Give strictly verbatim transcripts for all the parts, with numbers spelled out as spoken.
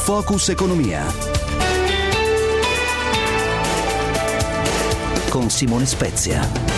Focus Economia con Simone Spezia.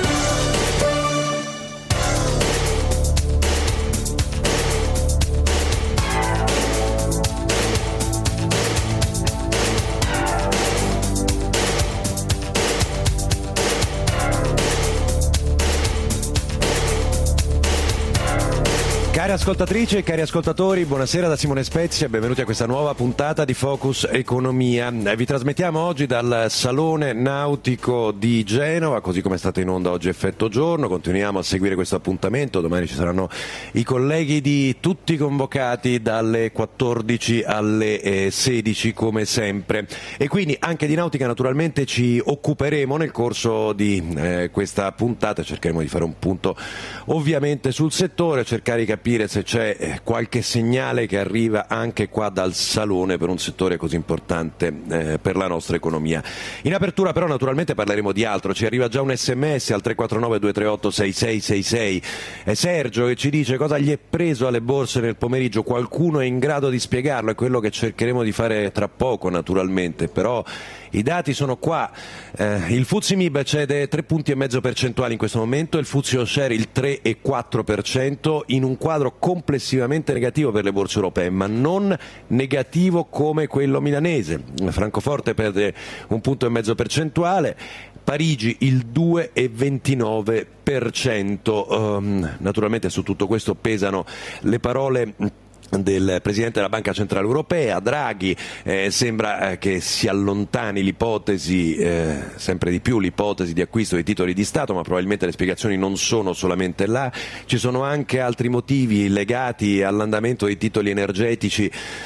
Cari ascoltatrici e cari ascoltatori, buonasera da Simone Spezia e benvenuti a questa nuova puntata di Focus Economia. Vi trasmettiamo oggi dal Salone Nautico di Genova, così come è stato in onda oggi Effetto Giorno. Continuiamo a seguire questo appuntamento, domani ci saranno i colleghi di tutti convocati dalle quattordici alle sedici come sempre. E quindi anche di nautica naturalmente ci occuperemo nel corso di eh, questa puntata, cercheremo di fare un punto ovviamente sul settore, cercare di capire se c'è qualche segnale che arriva anche qua dal Salone per un settore così importante eh, per la nostra economia. In apertura però naturalmente parleremo di altro, ci arriva già un sms al tre quattro nove due tre otto sei sei sei sei, è Sergio che ci dice cosa gli è preso alle borse nel pomeriggio, qualcuno è in grado di spiegarlo, è quello che cercheremo di fare tra poco naturalmente, però i dati sono qua, eh, il F T S E M I B cede tre punti e mezzo percentuali in questo momento, il F T S E All Share il tre virgola quattro per cento in un quadro complessivamente negativo per le borse europee, ma non negativo come quello milanese. Francoforte perde un punto e mezzo percentuale, Parigi il due virgola ventinove per cento. Um, naturalmente su tutto questo pesano le parole del Presidente della Banca Centrale Europea, Draghi. Eh, sembra eh, che si allontani l'ipotesi, eh, sempre di più l'ipotesi di acquisto di titoli di Stato, ma probabilmente le spiegazioni non sono solamente là, ci sono anche altri motivi legati all'andamento dei titoli energetici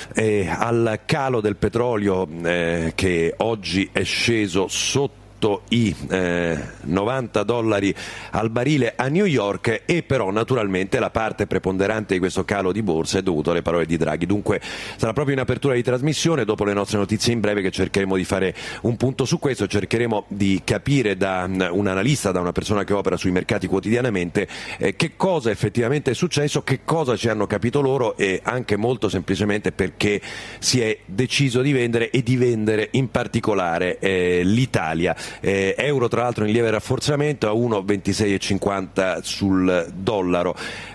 e al calo del petrolio eh, che oggi è sceso sotto i eh, novanta dollari al barile a New York, e però naturalmente la parte preponderante di questo calo di borsa è dovuto alle parole di Draghi. Dunque sarà proprio in apertura di trasmissione, dopo le nostre notizie in breve, che cercheremo di fare un punto su questo, cercheremo di capire da un analista, da una persona che opera sui mercati quotidianamente, eh, che cosa effettivamente è successo, che cosa ci hanno capito loro e anche molto semplicemente perché si è deciso di vendere e di vendere in particolare eh, l'Italia. Eh, euro tra l'altro in lieve rafforzamento a uno virgola ventisei e cinquanta sul dollaro.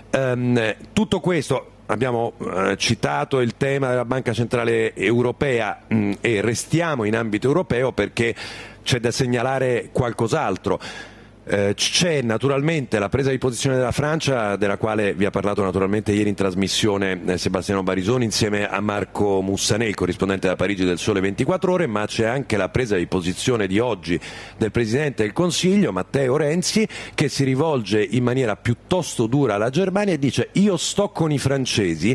Um, tutto questo, abbiamo uh, citato il tema della Banca Centrale Europea mh, e restiamo in ambito europeo perché c'è da segnalare qualcos'altro. Eh, c'è naturalmente la presa di posizione della Francia, della quale vi ha parlato naturalmente ieri in trasmissione eh, Sebastiano Barisoni insieme a Marco Mussanè, il corrispondente da Parigi del Sole ventiquattro Ore, ma c'è anche la presa di posizione di oggi del Presidente del Consiglio Matteo Renzi, che si rivolge in maniera piuttosto dura alla Germania e dice: io sto con i francesi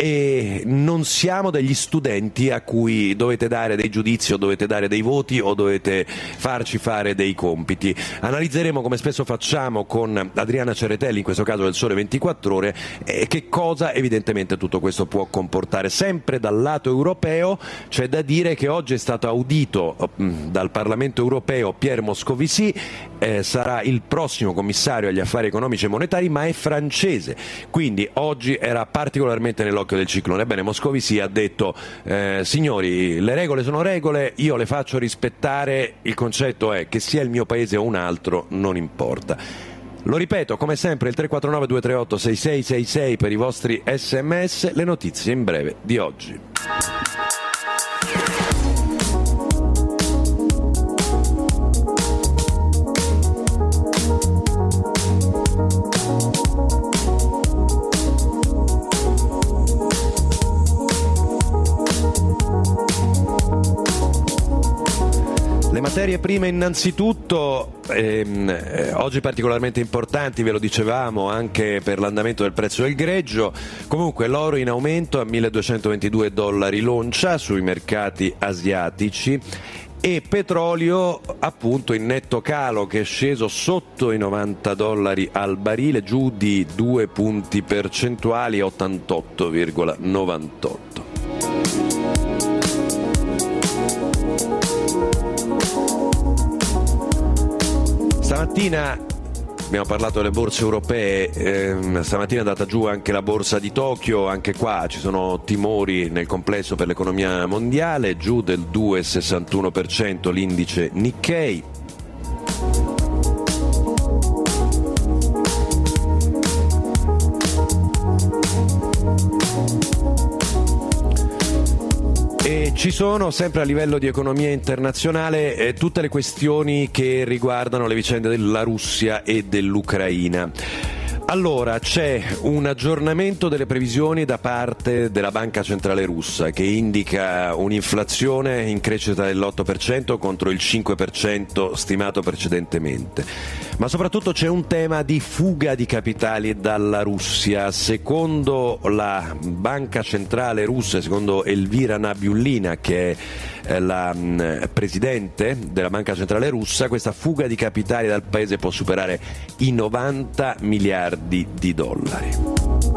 e non siamo degli studenti a cui dovete dare dei giudizi o dovete dare dei voti o dovete farci fare dei compiti. Analizzeremo, come spesso facciamo con Adriana Ceretelli, in questo caso del Sole ventiquattro Ore, eh, che cosa evidentemente tutto questo può comportare. Sempre dal lato europeo c'è da dire che oggi è stato audito mh, dal Parlamento europeo Pierre Moscovici, eh, sarà il prossimo commissario agli affari economici e monetari, ma è francese, quindi oggi era particolarmente nell'occhio del ciclone. Ebbene, Moscovici ha detto: eh, signori, le regole sono regole, io le faccio rispettare, il concetto è che sia il mio paese o un altro, non importa. Lo ripeto, come sempre, il tre quattro nove due tre otto sei sei sei sei per i vostri sms, le notizie in breve di oggi. Le materie prime innanzitutto, ehm, eh, oggi particolarmente importanti, ve lo dicevamo, anche per l'andamento del prezzo del greggio. Comunque l'oro in aumento a milleduecentoventidue dollari l'oncia sui mercati asiatici, e petrolio appunto in netto calo, che è sceso sotto i novanta dollari al barile, giù di due punti percentuali a ottantotto virgola novantotto. Stamattina abbiamo parlato delle borse europee, eh, stamattina è andata giù anche la borsa di Tokyo, anche qua ci sono timori nel complesso per l'economia mondiale, giù del due virgola sessantuno per cento l'indice Nikkei. E ci sono sempre a livello di economia internazionale eh, tutte le questioni che riguardano le vicende della Russia e dell'Ucraina. Allora, c'è un aggiornamento delle previsioni da parte della Banca Centrale Russa che indica un'inflazione in crescita dell'otto per cento contro il cinque per cento stimato precedentemente. Ma soprattutto c'è un tema di fuga di capitali dalla Russia. Secondo la Banca Centrale Russa, secondo Elvira Nabiullina, che è la mh, presidente della Banca Centrale Russa, questa fuga di capitali dal paese può superare i novanta miliardi di dollari.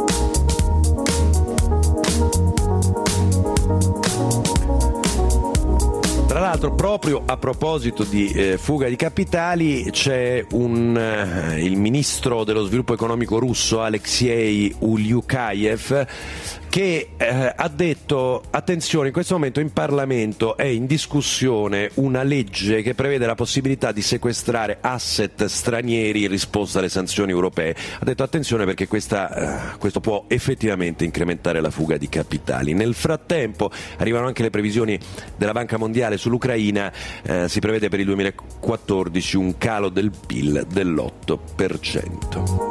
Tra l'altro, proprio a proposito di eh, fuga di capitali, c'è un, eh, il ministro dello sviluppo economico russo, Alexei Ulyukayev, che eh, ha detto: attenzione, in questo momento in Parlamento è in discussione una legge che prevede la possibilità di sequestrare asset stranieri in risposta alle sanzioni europee. Ha detto attenzione perché questa, eh, questo può effettivamente incrementare la fuga di capitali. Nel frattempo arrivano anche le previsioni della Banca Mondiale sull'Ucraina, eh, si prevede per il duemilaquattordici un calo del P I L dell'otto per cento.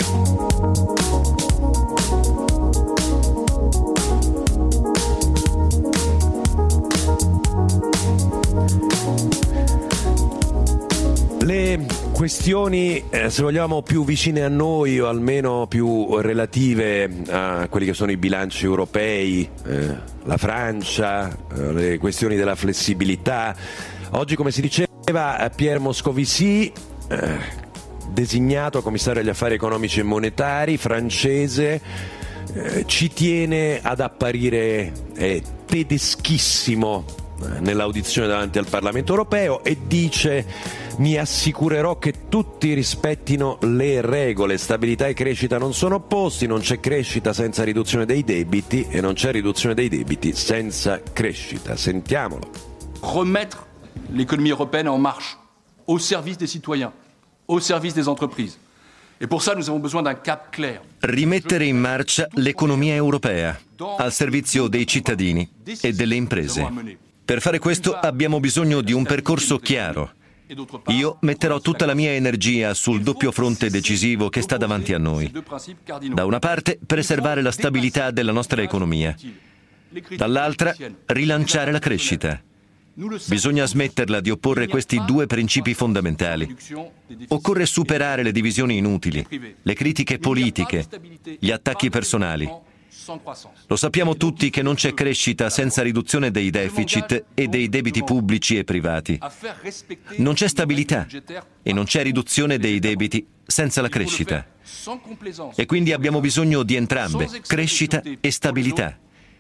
Le questioni, eh, se vogliamo, più vicine a noi o almeno più relative a quelli che sono i bilanci europei, eh, la Francia, eh, le questioni della flessibilità. Oggi, come si diceva, Pierre Moscovici, eh, designato commissario agli affari economici e monetari, francese, eh, ci tiene ad apparire eh, tedeschissimo nell'audizione davanti al Parlamento europeo e dice: mi assicurerò che tutti rispettino le regole, stabilità e crescita non sono opposti, non c'è crescita senza riduzione dei debiti e non c'è riduzione dei debiti senza crescita. Sentiamolo. Remettre l'économie européenne en marche, au service des citoyens, au service des entreprises. Et pour ça, nous avons besoin d'un cap clair. Rimettere in marcia l'economia europea al servizio dei cittadini e delle imprese. Per fare questo abbiamo bisogno di un percorso chiaro. Io metterò tutta la mia energia sul doppio fronte decisivo che sta davanti a noi. Da una parte, preservare la stabilità della nostra economia. Dall'altra, rilanciare la crescita. Bisogna smetterla di opporre questi due principi fondamentali. Occorre superare le divisioni inutili, le critiche politiche, gli attacchi personali. Lo sappiamo tutti che non c'è crescita senza riduzione dei deficit e dei debiti pubblici e privati. Non c'è stabilità e non c'è riduzione dei debiti senza la crescita. E quindi abbiamo bisogno di entrambe, crescita e stabilità.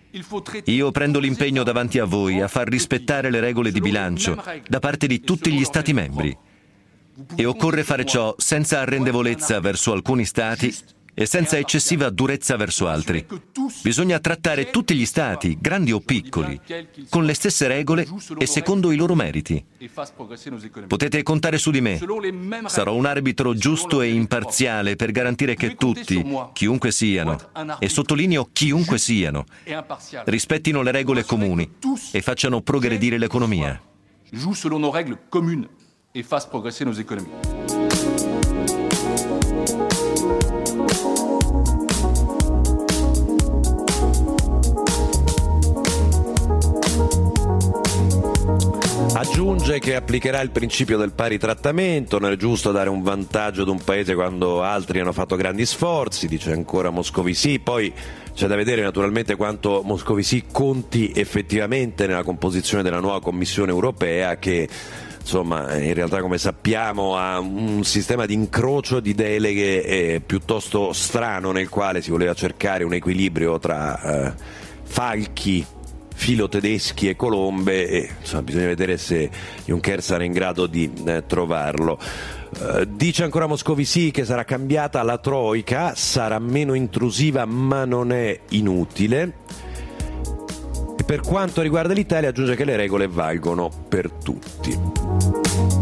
Io prendo l'impegno davanti a voi a far rispettare le regole di bilancio da parte di tutti gli Stati membri. E occorre fare ciò senza arrendevolezza verso alcuni Stati e senza eccessiva durezza verso altri. Bisogna trattare tutti gli Stati, grandi o piccoli, con le stesse regole e secondo i loro meriti. Potete contare su di me. Sarò un arbitro giusto e imparziale per garantire che tutti, chiunque siano, e sottolineo chiunque siano, rispettino le regole comuni e facciano progredire l'economia. Jouent selon nos règles communes et fassent progresser nos économies. Aggiunge che applicherà il principio del pari trattamento, non è giusto dare un vantaggio ad un paese quando altri hanno fatto grandi sforzi, dice ancora Moscovici. Poi c'è da vedere naturalmente quanto Moscovici conti effettivamente nella composizione della nuova Commissione europea, che insomma in realtà, come sappiamo, ha un sistema di incrocio di deleghe eh, piuttosto strano, nel quale si voleva cercare un equilibrio tra eh, falchi filotedeschi e colombe, e insomma, bisogna vedere se Juncker sarà in grado di eh, trovarlo. Uh, dice ancora Moscovici che sarà cambiata la troika, sarà meno intrusiva ma non è inutile. E per quanto riguarda l'Italia aggiunge che le regole valgono per tutti.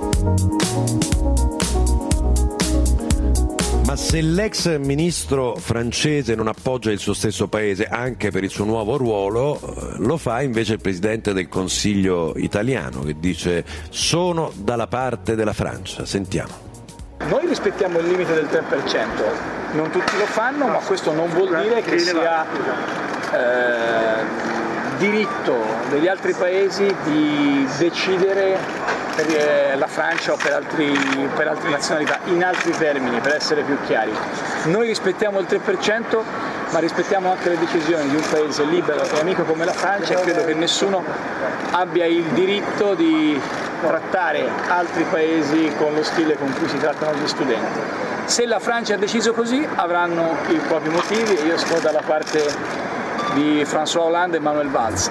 Ma se l'ex ministro francese non appoggia il suo stesso paese anche per il suo nuovo ruolo, lo fa invece il presidente del Consiglio italiano, che dice: sono dalla parte della Francia. Sentiamo. Noi rispettiamo il limite del tre per cento, non tutti lo fanno, ma questo non vuol dire che sia eh, diritto degli altri paesi di decidere per la Francia o per, altri, per altre nazionalità. In altri termini, per essere più chiari, noi rispettiamo il tre per cento, ma rispettiamo anche le decisioni di un paese libero e amico come la Francia, e credo che nessuno abbia il diritto di trattare altri paesi con lo stile con cui si trattano gli studenti. Se la Francia ha deciso così, avranno i propri motivi, e io sto dalla parte di François Hollande e Manuel Valls.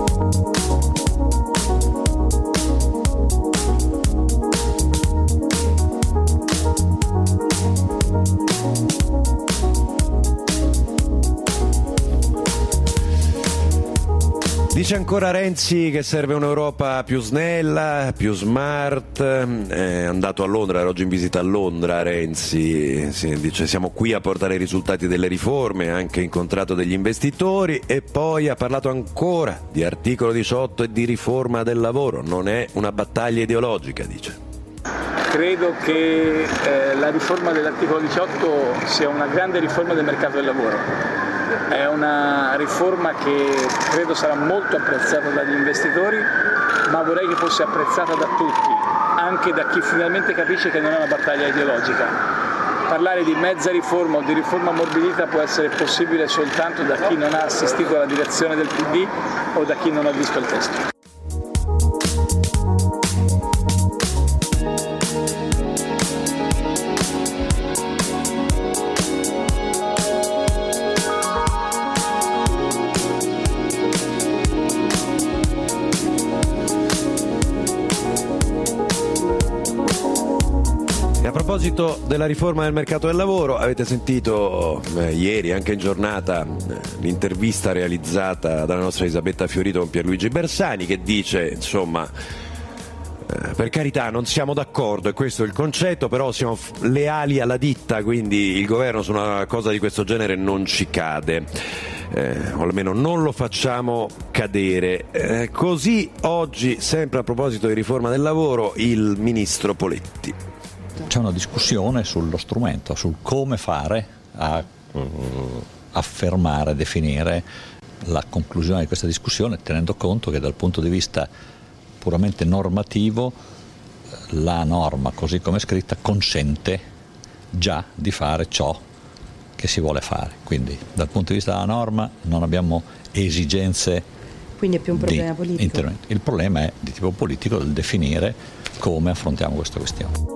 Dice ancora Renzi che serve un'Europa più snella, più smart. È andato a Londra, era oggi in visita a Londra Renzi, sì, dice siamo qui a portare i risultati delle riforme, ha anche incontrato degli investitori, e poi ha parlato ancora di articolo diciotto e di riforma del lavoro. Non è una battaglia ideologica, dice. Credo che eh, la riforma dell'articolo diciotto sia una grande riforma del mercato del lavoro. È una riforma che credo sarà molto apprezzata dagli investitori, ma vorrei che fosse apprezzata da tutti, anche da chi finalmente capisce che non è una battaglia ideologica. Parlare di mezza riforma o di riforma ammorbidita può essere possibile soltanto da chi non ha assistito alla direzione del P D o da chi non ha visto il testo. A proposito della riforma del mercato del lavoro, avete sentito eh, ieri, anche in giornata, eh, l'intervista realizzata dalla nostra Elisabetta Fiorito con Pierluigi Bersani, che dice, insomma, eh, per carità non siamo d'accordo, e questo è il concetto, però siamo f- leali alla ditta, quindi il governo su una cosa di questo genere non ci cade. Eh, o almeno non lo facciamo cadere. Eh, così oggi, sempre a proposito di riforma del lavoro, il ministro Poletti. C'è una discussione sullo strumento, sul come fare a uh, affermare, definire la conclusione di questa discussione, tenendo conto che dal punto di vista puramente normativo la norma, così come è scritta, consente già di fare ciò che si vuole fare. Quindi dal punto di vista della norma non abbiamo esigenze. Quindi è più un problema politico? Intervento. Il problema è di tipo politico, del definire come affrontiamo questa questione.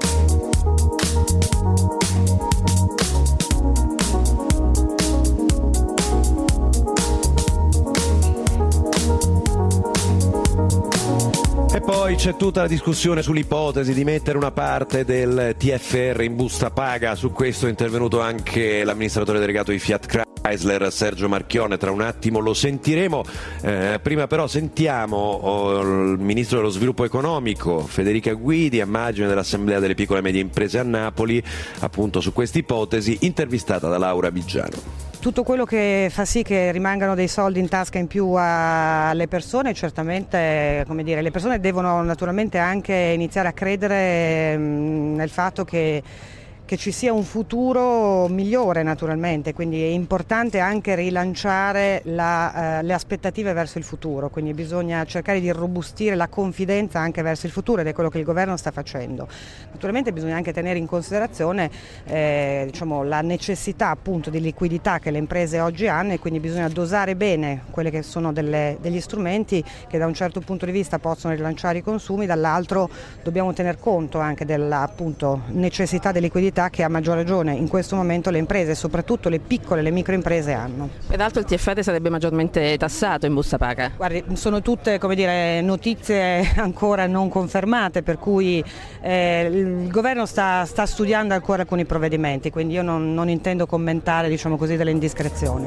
E poi c'è tutta la discussione sull'ipotesi di mettere una parte del T F R in busta paga. Su questo è intervenuto anche l'amministratore delegato di Fiat Chrysler, Sergio Marchionne. Tra un attimo lo sentiremo. Eh, prima però sentiamo oh, il ministro dello sviluppo economico Federica Guidi, a margine dell'Assemblea delle piccole e medie imprese a Napoli, appunto su questa ipotesi, intervistata da Laura Bigiano. Tutto quello che fa sì che rimangano dei soldi in tasca in più alle persone, certamente, come dire, le persone devono naturalmente anche iniziare a credere nel fatto che che ci sia un futuro migliore naturalmente, quindi è importante anche rilanciare la, eh, le aspettative verso il futuro, quindi bisogna cercare di irrobustire la confidenza anche verso il futuro, ed è quello che il governo sta facendo. Naturalmente bisogna anche tenere in considerazione eh, diciamo, la necessità appunto di liquidità che le imprese oggi hanno, e quindi bisogna dosare bene quelli che sono delle, degli strumenti che da un certo punto di vista possono rilanciare i consumi, dall'altro dobbiamo tener conto anche della appunto necessità di liquidità necessità che a maggior ragione in questo momento le imprese, soprattutto le piccole e le microimprese, hanno. Peraltro il T F R sarebbe maggiormente tassato in busta paga. Guardi, sono tutte, come dire, notizie ancora non confermate, per cui eh, il governo sta, sta studiando ancora alcuni provvedimenti, quindi io non, non intendo commentare, diciamo così, delle indiscrezioni.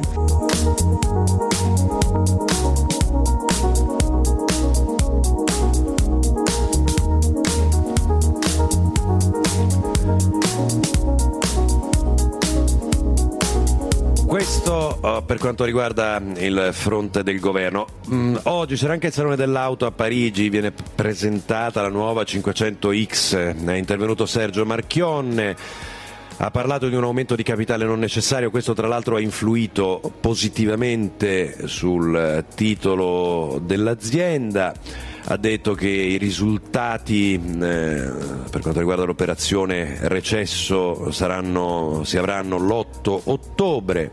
Questo uh, per quanto riguarda il fronte del governo. Mm, oggi c'era anche il Salone dell'Auto a Parigi, viene presentata la nuova cinquecento X, è intervenuto Sergio Marchionne, ha parlato di un aumento di capitale non necessario, questo tra l'altro ha influito positivamente sul titolo dell'azienda. Ha detto che i risultati eh, per quanto riguarda l'operazione recesso saranno, si avranno l'otto ottobre.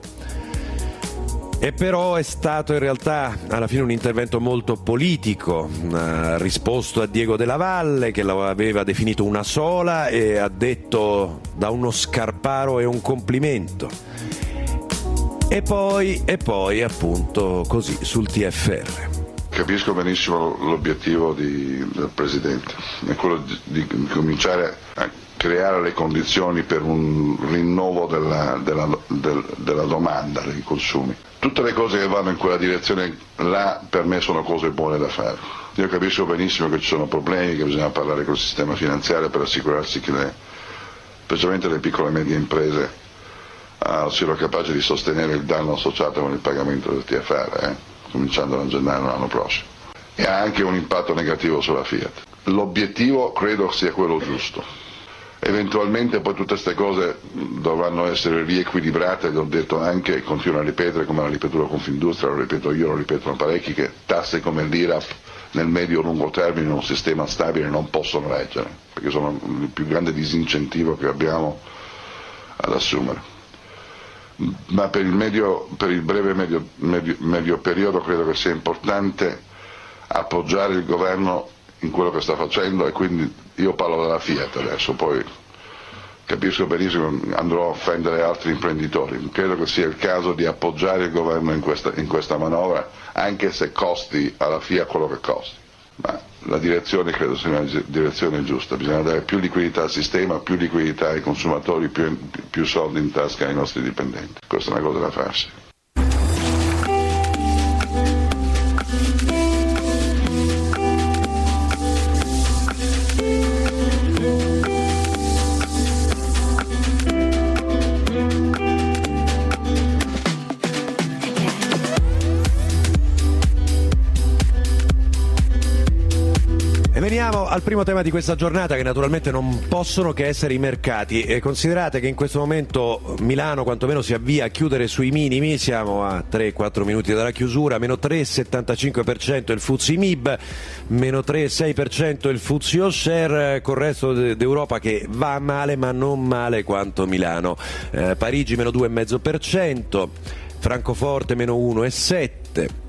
E però è stato in realtà alla fine un intervento molto politico, ha risposto a Diego Della Valle che l'aveva definito una sola e ha detto da uno scarparo è un complimento. E poi, e poi appunto così sul T F R. Capisco benissimo l'obiettivo di, del Presidente, è quello di, di cominciare a creare le condizioni per un rinnovo della, della, del, della domanda dei consumi. Tutte le cose che vanno in quella direzione là per me sono cose buone da fare. Io capisco benissimo che ci sono problemi, che bisogna parlare col sistema finanziario per assicurarsi che le, specialmente le piccole e medie imprese uh, siano capaci di sostenere il danno associato con il pagamento del T F R. Eh. cominciando da gennaio l'anno prossimo, e ha anche un impatto negativo sulla Fiat. L'obiettivo credo sia quello giusto, eventualmente poi tutte queste cose dovranno essere riequilibrate, l'ho detto anche e continuo a ripetere come l'ha ripetuto Confindustria, lo ripeto io, lo ripetono parecchi, che tasse come l'I R A P nel medio-lungo termine in un sistema stabile non possono reggere, perché sono il più grande disincentivo che abbiamo ad assumere. Ma per il, medio, per il breve medio, medio, medio periodo credo che sia importante appoggiare il governo in quello che sta facendo, e quindi io parlo della Fiat adesso, poi capisco benissimo che andrò a offendere altri imprenditori. Credo che sia il caso di appoggiare il governo in questa, in questa manovra, anche se costi alla Fiat quello che costi. Ma la direzione credo sia una direzione giusta, bisogna dare più liquidità al sistema, più liquidità ai consumatori, più, più soldi in tasca ai nostri dipendenti. Questa è una cosa da farsi. Veniamo al primo tema di questa giornata, che naturalmente non possono che essere i mercati. E considerate che in questo momento Milano quantomeno si avvia a chiudere sui minimi, siamo a tre quattro minuti dalla chiusura, meno tre virgola settantacinque per cento il F T S E M I B, meno tre virgola sei per cento il F T S E All Share, col resto d'Europa che va male ma non male quanto Milano. Eh, Parigi meno due virgola cinque per cento, Francoforte meno uno virgola sette per cento.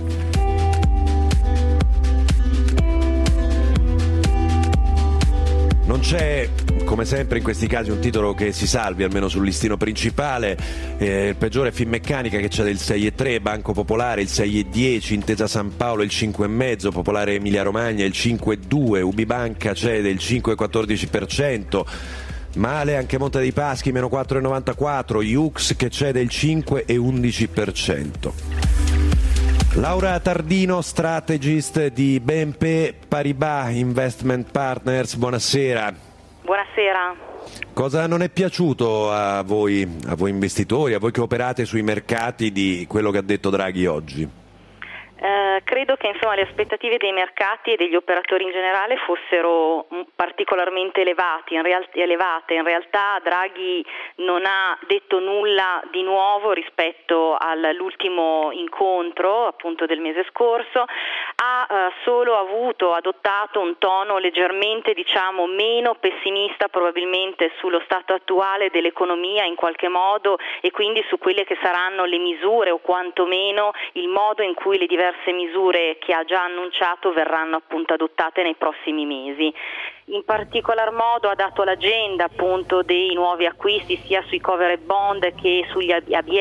Non c'è, come sempre in questi casi, un titolo che si salvi, almeno sul listino principale. Eh, il peggiore è Finmeccanica, che c'è del sei virgola tre, Banco Popolare il sei virgola dieci, Intesa San Paolo il cinque virgola cinque, Popolare Emilia Romagna il cinque virgola due, Ubibanca c'è del cinque virgola quattordici per cento. Male anche Monte dei Paschi meno quattro virgola novantaquattro, Iux che c'è del cinque virgola undici per cento. Laura Tardino, strategist di B N P Paribas Investment Partners, buonasera. Buonasera. Cosa non è piaciuto a voi, a voi investitori, a voi che operate sui mercati, di quello che ha detto Draghi oggi? Eh, credo che insomma le aspettative dei mercati e degli operatori in generale fossero particolarmente elevati, in real- elevate. In realtà Draghi non ha detto nulla di nuovo rispetto all'ultimo incontro appunto del mese scorso, ha eh, solo avuto, adottato un tono leggermente diciamo meno pessimista probabilmente sullo stato attuale dell'economia in qualche modo, e quindi su quelle che saranno le misure o quantomeno il modo in cui le diverse misure misure che ha già annunciato verranno appunto adottate nei prossimi mesi. In particolar modo ha dato l'agenda appunto dei nuovi acquisti sia sui covered bond che sugli A B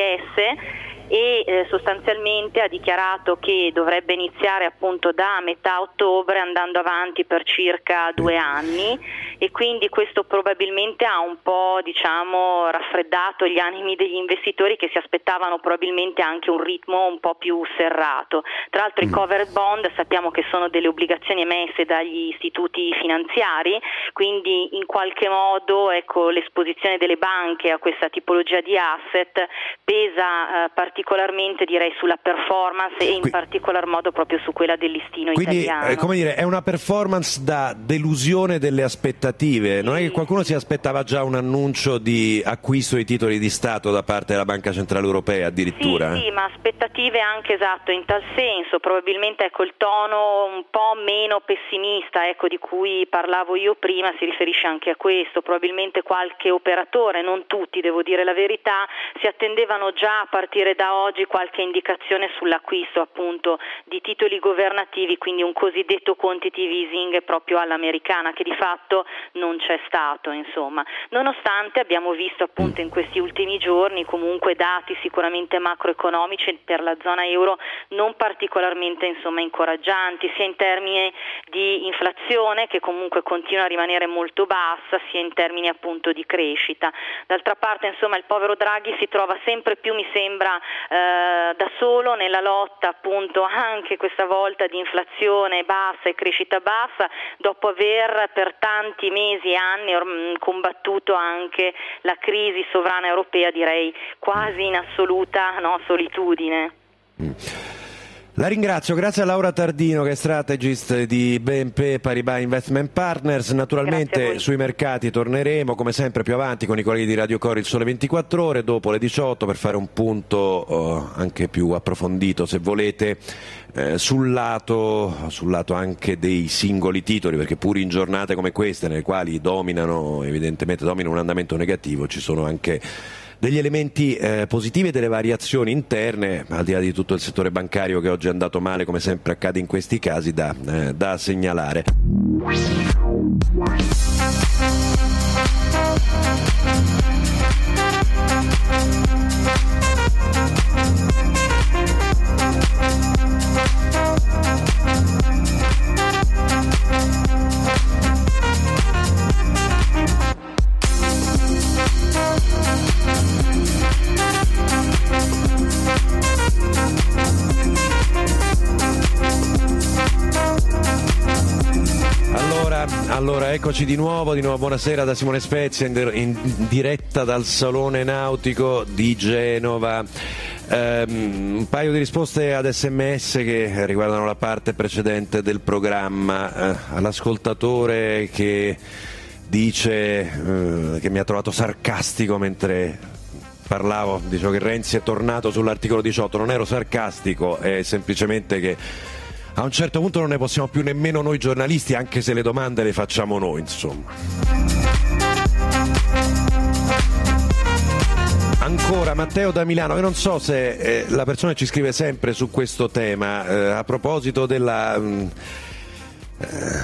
S e eh, sostanzialmente ha dichiarato che dovrebbe iniziare appunto da metà ottobre andando avanti per circa due anni, e quindi questo probabilmente ha un po' diciamo raffreddato gli animi degli investitori che si aspettavano probabilmente anche un ritmo un po' più serrato. Tra l'altro i covered bond sappiamo che sono delle obbligazioni emesse dagli istituti finanziari, quindi in qualche modo ecco l'esposizione delle banche a questa tipologia di asset pesa eh, particolarmente particolarmente direi sulla performance e in Qui, particolar modo proprio su quella del listino quindi, italiano. Quindi, eh, come dire, è una performance da delusione delle aspettative. Sì. Non è che qualcuno si aspettava già un annuncio di acquisto di titoli di Stato da parte della Banca Centrale Europea addirittura? Sì, sì, ma aspettative anche esatto in tal senso, probabilmente ecco il tono un po' meno pessimista ecco di cui parlavo io prima si riferisce anche a questo. Probabilmente qualche operatore, non tutti devo dire la verità, si attendevano già a partire da oggi qualche indicazione sull'acquisto appunto di titoli governativi, quindi un cosiddetto quantitative easing proprio all'americana, che di fatto non c'è stato, insomma. Nonostante abbiamo visto appunto in questi ultimi giorni comunque dati sicuramente macroeconomici per la zona euro non particolarmente insomma incoraggianti, sia in termini di inflazione che comunque continua a rimanere molto bassa, sia in termini appunto di crescita. D'altra parte insomma il povero Draghi si trova sempre più, mi sembra, Eh, da solo nella lotta appunto anche questa volta di inflazione bassa e crescita bassa, dopo aver per tanti mesi e anni or- combattuto anche la crisi sovrana europea, direi quasi in assoluta no, solitudine. Mm. La ringrazio, grazie a Laura Tardino che è strategist di B N P Paribas Investment Partners. Naturalmente sui mercati torneremo come sempre più avanti con i colleghi di Radio Cori il Sole ventiquattro Ore dopo le diciotto per fare un punto oh, anche più approfondito se volete eh, sul lato, sul lato anche dei singoli titoli, perché pur in giornate come queste nelle quali dominano evidentemente domina un andamento negativo ci sono anche degli elementi eh, positivi e delle variazioni interne, al di là di tutto il settore bancario che oggi è andato male, come sempre accade in questi casi, da, eh, da segnalare. Allora, eccoci di nuovo, di nuovo buonasera da Simone Spezia in, in diretta dal Salone Nautico di Genova. Um, un paio di risposte ad sms che riguardano la parte precedente del programma. Uh, all'ascoltatore che dice uh, che mi ha trovato sarcastico mentre parlavo, dicevo che Renzi è tornato sull'articolo diciotto, non ero sarcastico, è semplicemente che a un certo punto non ne possiamo più nemmeno noi giornalisti, anche se le domande le facciamo noi, insomma. Ancora Matteo da Milano, io non so se eh, la persona ci scrive sempre su questo tema, eh, a proposito della mh, eh,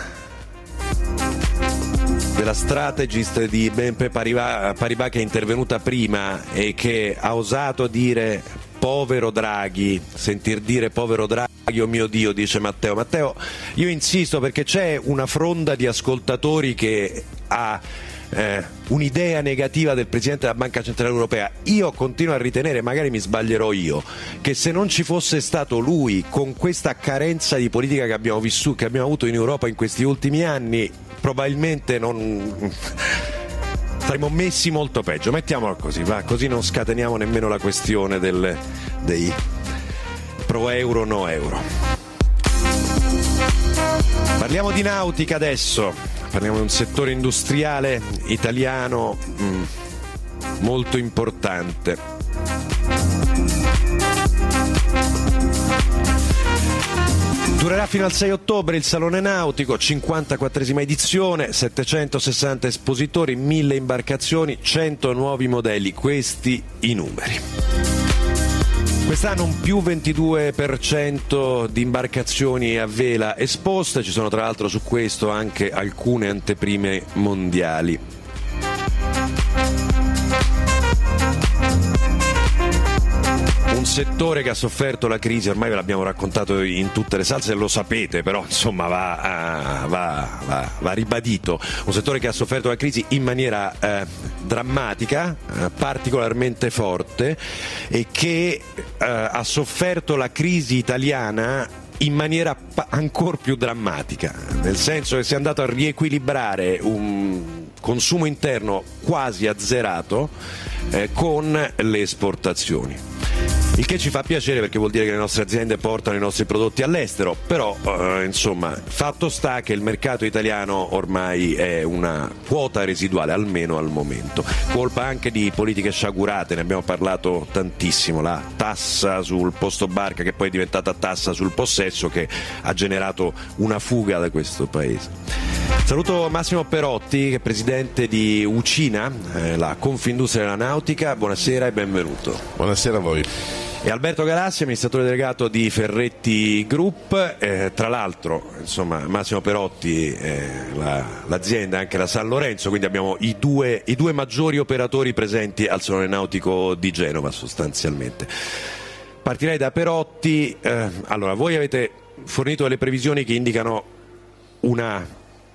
della strategist di B N P Paribas, Paribas che è intervenuta prima e che ha osato dire povero Draghi, sentir dire povero Draghi, oh mio Dio, dice Matteo. Matteo, io insisto perché c'è una fronda di ascoltatori che ha eh, un'idea negativa del Presidente della Banca Centrale Europea. Io continuo a ritenere, magari mi sbaglierò io, che se non ci fosse stato lui, con questa carenza di politica che abbiamo vissuto, che abbiamo avuto in Europa in questi ultimi anni, probabilmente non saremmo messi molto peggio, mettiamolo così, va, così non scateniamo nemmeno la questione del, dei pro euro no euro. Parliamo di nautica adesso, parliamo di un settore industriale italiano mh, molto importante. Durerà fino al sei ottobre il Salone Nautico, cinquantaquattresima edizione, settecentosessanta espositori, mille imbarcazioni, cento nuovi modelli, questi i numeri. Quest'anno un più ventidue per cento di imbarcazioni a vela esposte, ci sono tra l'altro su questo anche alcune anteprime mondiali. Un settore che ha sofferto la crisi, ormai ve l'abbiamo raccontato in tutte le salse, lo sapete, però insomma va, uh, va, va, va ribadito. Un settore che ha sofferto la crisi in maniera uh, drammatica, uh, particolarmente forte, e che uh, ha sofferto la crisi italiana in maniera pa- ancora più drammatica, nel senso che si è andato a riequilibrare un consumo interno quasi azzerato eh, con le esportazioni. Il che ci fa piacere, perché vuol dire che le nostre aziende portano i nostri prodotti all'estero, però eh, insomma, fatto sta che il mercato italiano ormai è una quota residuale, almeno al momento. Colpa anche di politiche sciagurate, ne abbiamo parlato tantissimo, la tassa sul posto barca che poi è diventata tassa sul possesso, che ha generato una fuga da questo paese. Saluto Massimo Perotti, che è presidente di UCINA, eh, la Confindustria della Nautica. Buonasera e benvenuto. Buonasera a voi. E Alberto Galassi, amministratore delegato di Ferretti Group. Eh, tra l'altro, insomma, Massimo Perotti, eh, la, l'azienda è anche la San Lorenzo, quindi abbiamo i due, i due maggiori operatori presenti al Salone Nautico di Genova, sostanzialmente. Partirei da Perotti. Eh, allora, voi avete fornito delle previsioni che indicano una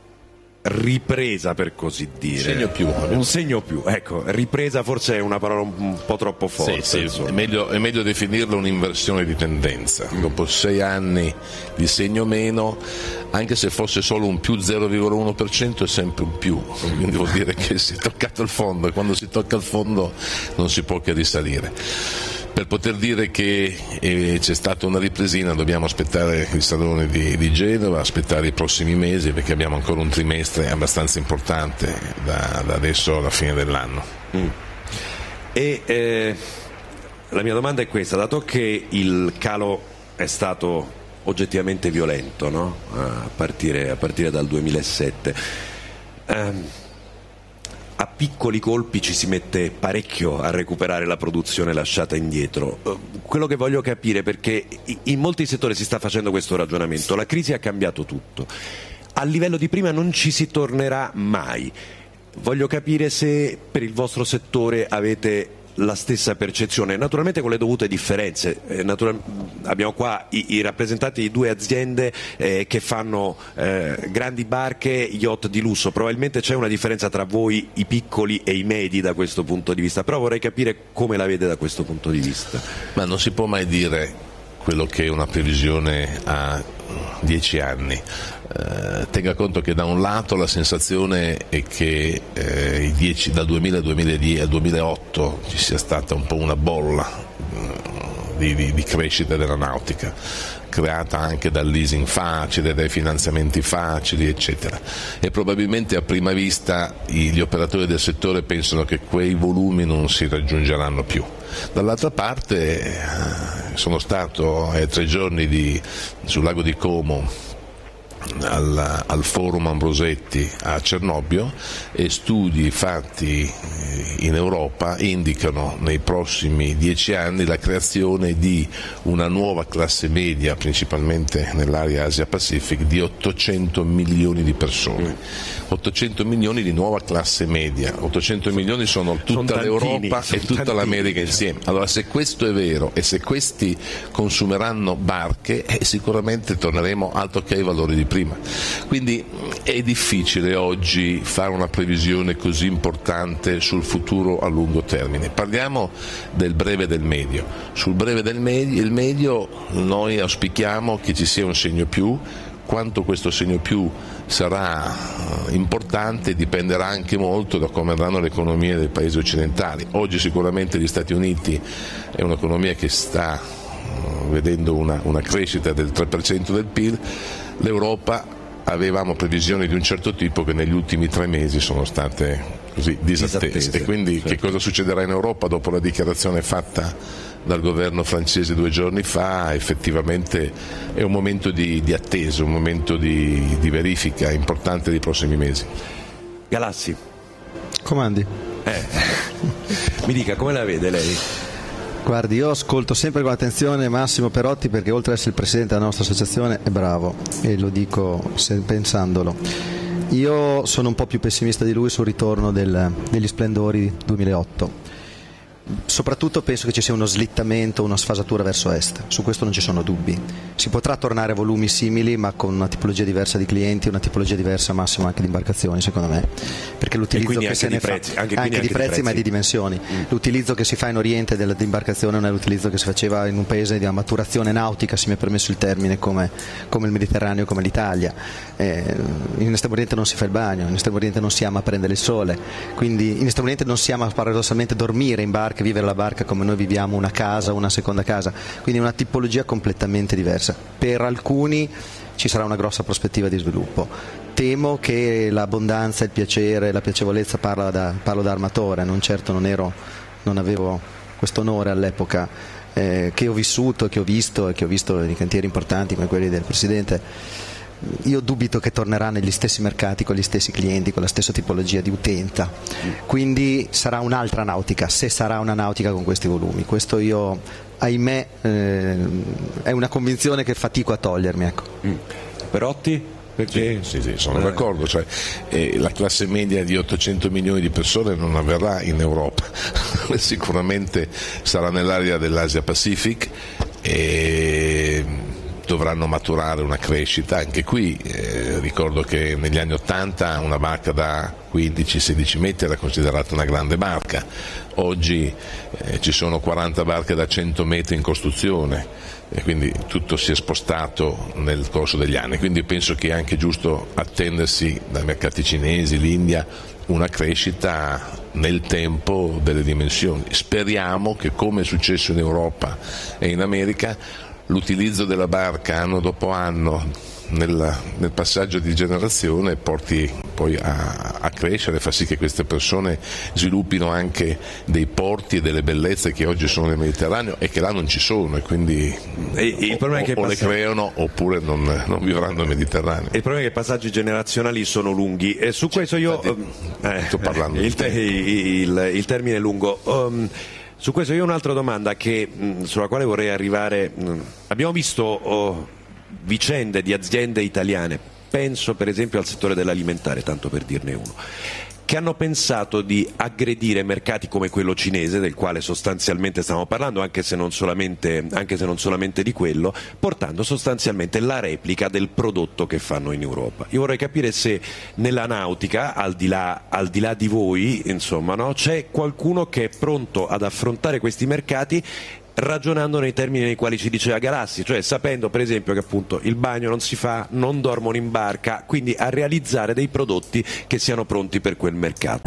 ripresa, per così dire, segno più. un segno più, ecco, ripresa forse è una parola un po' troppo forte. Sì, sì, è, meglio, è meglio definirlo un'inversione di tendenza. Mm. Dopo sei anni di segno meno, anche se fosse solo un più zero virgola uno per cento, è sempre un più, quindi vuol dire che si è toccato il fondo, e quando si tocca il fondo non si può che risalire. Per poter dire che eh, c'è stata una ripresina dobbiamo aspettare il Salone di, di Genova, aspettare i prossimi mesi, perché abbiamo ancora un trimestre abbastanza importante da, da adesso alla fine dell'anno. Mm. E eh, la mia domanda è questa: dato che il calo è stato oggettivamente violento, no? a, partire, a partire dal duemilasette, ehm, a piccoli colpi ci si mette parecchio a recuperare la produzione lasciata indietro. Quello che voglio capire, perché in molti settori si sta facendo questo ragionamento, la crisi ha cambiato tutto, a livello di prima non ci si tornerà mai. Voglio capire se per il vostro settore avete la stessa percezione, naturalmente con le dovute differenze. Eh, natural... abbiamo qua i, i rappresentanti di due aziende eh, che fanno eh, grandi barche, yacht di lusso. Probabilmente c'è una differenza tra voi, i piccoli e i medi, da questo punto di vista, però vorrei capire come la vede da questo punto di vista. Ma non si può mai dire quello che è una previsione a dieci anni. Eh, tenga conto che da un lato la sensazione è che eh, i dieci, dal duemila al duemiladieci al duemilaotto ci sia stata un po' una bolla eh, di, di, di crescita della nautica, creata anche dal leasing facile, dai finanziamenti facili, eccetera, e probabilmente a prima vista gli operatori del settore pensano che quei volumi non si raggiungeranno più. Dall'altra parte eh, sono stato a eh, tre giorni di, sul lago di Como al, al Forum Ambrosetti a Cernobbio, e studi fatti in Europa indicano nei prossimi dieci anni la creazione di una nuova classe media, principalmente nell'area Asia-Pacific, di ottocento milioni di persone. ottocento milioni di nuova classe media, ottocento milioni sono tutta sono l'Europa tantini, e tutta tantini. l'America insieme. Allora, se questo è vero e se questi consumeranno barche, eh, sicuramente torneremo altro che ai valori di prima. Quindi è difficile oggi fare una previsione così importante sul futuro a lungo termine. Parliamo del breve e del medio. Sul breve e del medio, il medio noi auspichiamo che ci sia un segno più. Quanto questo segno più sarà importante dipenderà anche molto da come andranno le economie dei paesi occidentali. Oggi sicuramente gli Stati Uniti è un'economia che sta vedendo una, una crescita del tre per cento del P I L, l'Europa avevamo previsioni di un certo tipo che negli ultimi tre mesi sono state così disattese, disattese. E quindi certo. Che cosa succederà in Europa dopo la dichiarazione fatta dal governo francese due giorni fa? Effettivamente è un momento di, di attesa, un momento di, di verifica importante dei prossimi mesi. Galassi. Comandi. Eh. Mi dica, come la vede lei? Guardi, io ascolto sempre con attenzione Massimo Perotti, perché oltre ad essere il presidente della nostra associazione è bravo, e lo dico pensandolo. Io sono un po' più pessimista di lui sul ritorno del, degli splendori duemilaotto. Soprattutto penso che ci sia uno slittamento, una sfasatura verso est, su questo non ci sono dubbi. Si potrà tornare a volumi simili, ma con una tipologia diversa di clienti, una tipologia diversa massimo anche di imbarcazioni, secondo me, perché l'utilizzo che se ne fa prezzi, anche, anche, anche di di prezzi, prezzi ma di dimensioni. Mm. L'utilizzo che si fa in Oriente dell'imbarcazione non è l'utilizzo che si faceva in un paese di una maturazione nautica, se mi è permesso il termine, come, come il Mediterraneo, come l'Italia. Eh, in Estremo Oriente non si fa il bagno, in Estremo Oriente non si ama prendere il sole, quindi in Estremo Oriente non si ama paradossalmente dormire in barca, vivere la barca come noi viviamo una casa, una seconda casa, quindi una tipologia completamente diversa. Per alcuni ci sarà una grossa prospettiva di sviluppo. Temo che l'abbondanza, il piacere, la piacevolezza, parlo da, parlo da armatore, non certo non ero, non avevo questo onore all'epoca, eh, che ho vissuto, che ho visto e che ho visto in cantieri importanti come quelli del Presidente. Io dubito che tornerà negli stessi mercati, con gli stessi clienti, con la stessa tipologia di utenza, quindi sarà un'altra nautica, se sarà una nautica con questi volumi. Questo io, ahimè, eh, è una convinzione che fatico a togliermi, ecco. Mm. Perotti? Perché? Sì, sì, sì, sono eh. d'accordo, cioè, eh, la classe media di ottocento milioni di persone non avverrà in Europa, sicuramente sarà nell'area dell'Asia Pacific e dovranno maturare una crescita. Anche qui eh, ricordo che negli anni ottanta una barca da quindici sedici metri era considerata una grande barca, oggi eh, ci sono quaranta barche da cento metri in costruzione, e quindi tutto si è spostato nel corso degli anni, quindi penso che è anche giusto attendersi dai mercati cinesi, l'India, una crescita nel tempo delle dimensioni. Speriamo che, come è successo in Europa e in America, l'utilizzo della barca anno dopo anno nel, nel passaggio di generazione porti poi a, a crescere, fa sì che queste persone sviluppino anche dei porti e delle bellezze che oggi sono nel Mediterraneo e che là non ci sono, e quindi e, il o, è che o le creano oppure non, non vivranno nel Mediterraneo. Il problema è che i passaggi generazionali sono lunghi, e su questo io eh, sto parlando il, te, il, il termine è lungo. Um, Su questo io ho un'altra domanda che, mh, sulla quale vorrei arrivare. Mh, abbiamo visto oh, vicende di aziende italiane, penso per esempio al settore dell'alimentare, tanto per dirne uno, che hanno pensato di aggredire mercati come quello cinese, del quale sostanzialmente stiamo parlando, anche se non solamente, anche se non solamente di quello, portando sostanzialmente la replica del prodotto che fanno in Europa. Io vorrei capire se nella nautica, al di là, al di là di voi, insomma, no, c'è qualcuno che è pronto ad affrontare questi mercati ragionando nei termini nei quali ci diceva Galassi, cioè sapendo per esempio che appunto il bagno non si fa, non dormono in barca, quindi a realizzare dei prodotti che siano pronti per quel mercato.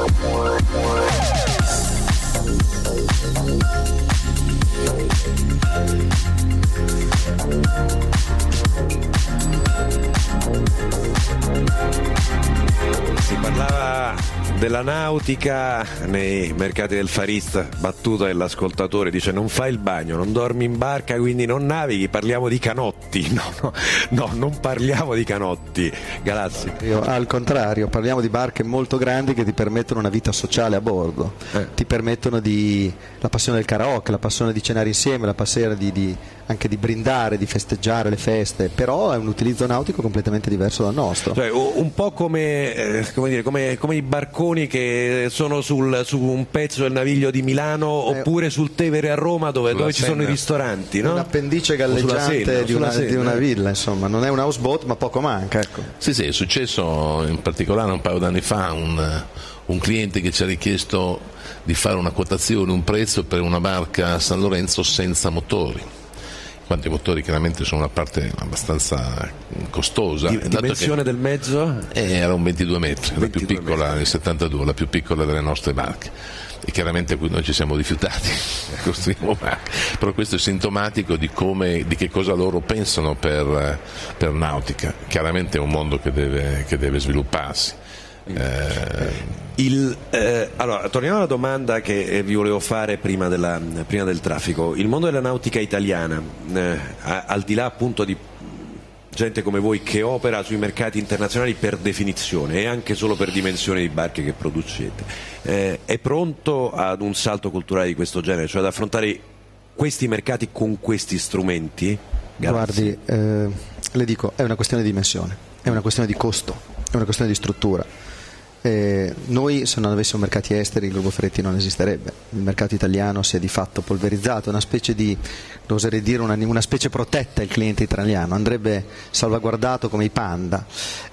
Si parlava della nautica nei mercati del Far East, battuta dell'ascoltatore, dice: non fai il bagno, non dormi in barca, quindi non navighi, parliamo di canotti. No, no, no, non parliamo di canotti. Galassi. Io, al contrario, parliamo di barche molto grandi che ti permettono una vita sociale a bordo, eh. ti permettono di la passione del karaoke, la passione di cenare insieme, la passione di, di anche di brindare, di festeggiare le feste, però è un utilizzo nautico completamente diverso dal nostro. Cioè, un po' come, eh, come, dire, come, come i barconi che sono sul, su un pezzo del Naviglio di Milano, eh, oppure sul Tevere a Roma, dove, dove ci sono i ristoranti, no? Un appendice galleggiante Senna, di, una, di una villa, insomma, non è un houseboat, ma poco manca, ecco. Sì, sì, è successo in particolare un paio d'anni fa un, un cliente che ci ha richiesto di fare una quotazione, un prezzo per una barca a San Lorenzo senza motori. Quanti motori chiaramente sono una parte abbastanza costosa. Di, dimensione che, del mezzo? Eh, era un ventidue metri, la più piccola metri. nel settantadue, la più piccola delle nostre barche. E chiaramente qui noi ci siamo rifiutati, costruiamo barche. Però questo è sintomatico di come, di che cosa loro pensano per, per nautica. Chiaramente è un mondo che deve, che deve svilupparsi. Eh, il, eh, allora, torniamo alla domanda che vi volevo fare prima, della, prima del traffico. Il mondo della nautica italiana, eh, al di là appunto di gente come voi che opera sui mercati internazionali per definizione e anche solo per dimensione di barche che producete, eh, è pronto ad un salto culturale di questo genere, cioè ad affrontare questi mercati con questi strumenti? Grazie. Guardi, eh, le dico, è una questione di dimensione, è una questione di costo, è una questione di struttura. Eh, noi, se non avessimo mercati esteri, il gruppo Ferretti non esisterebbe. Il mercato italiano si è di fatto polverizzato, una specie di, oserei dire, una, una specie protetta il cliente italiano, andrebbe salvaguardato come i panda.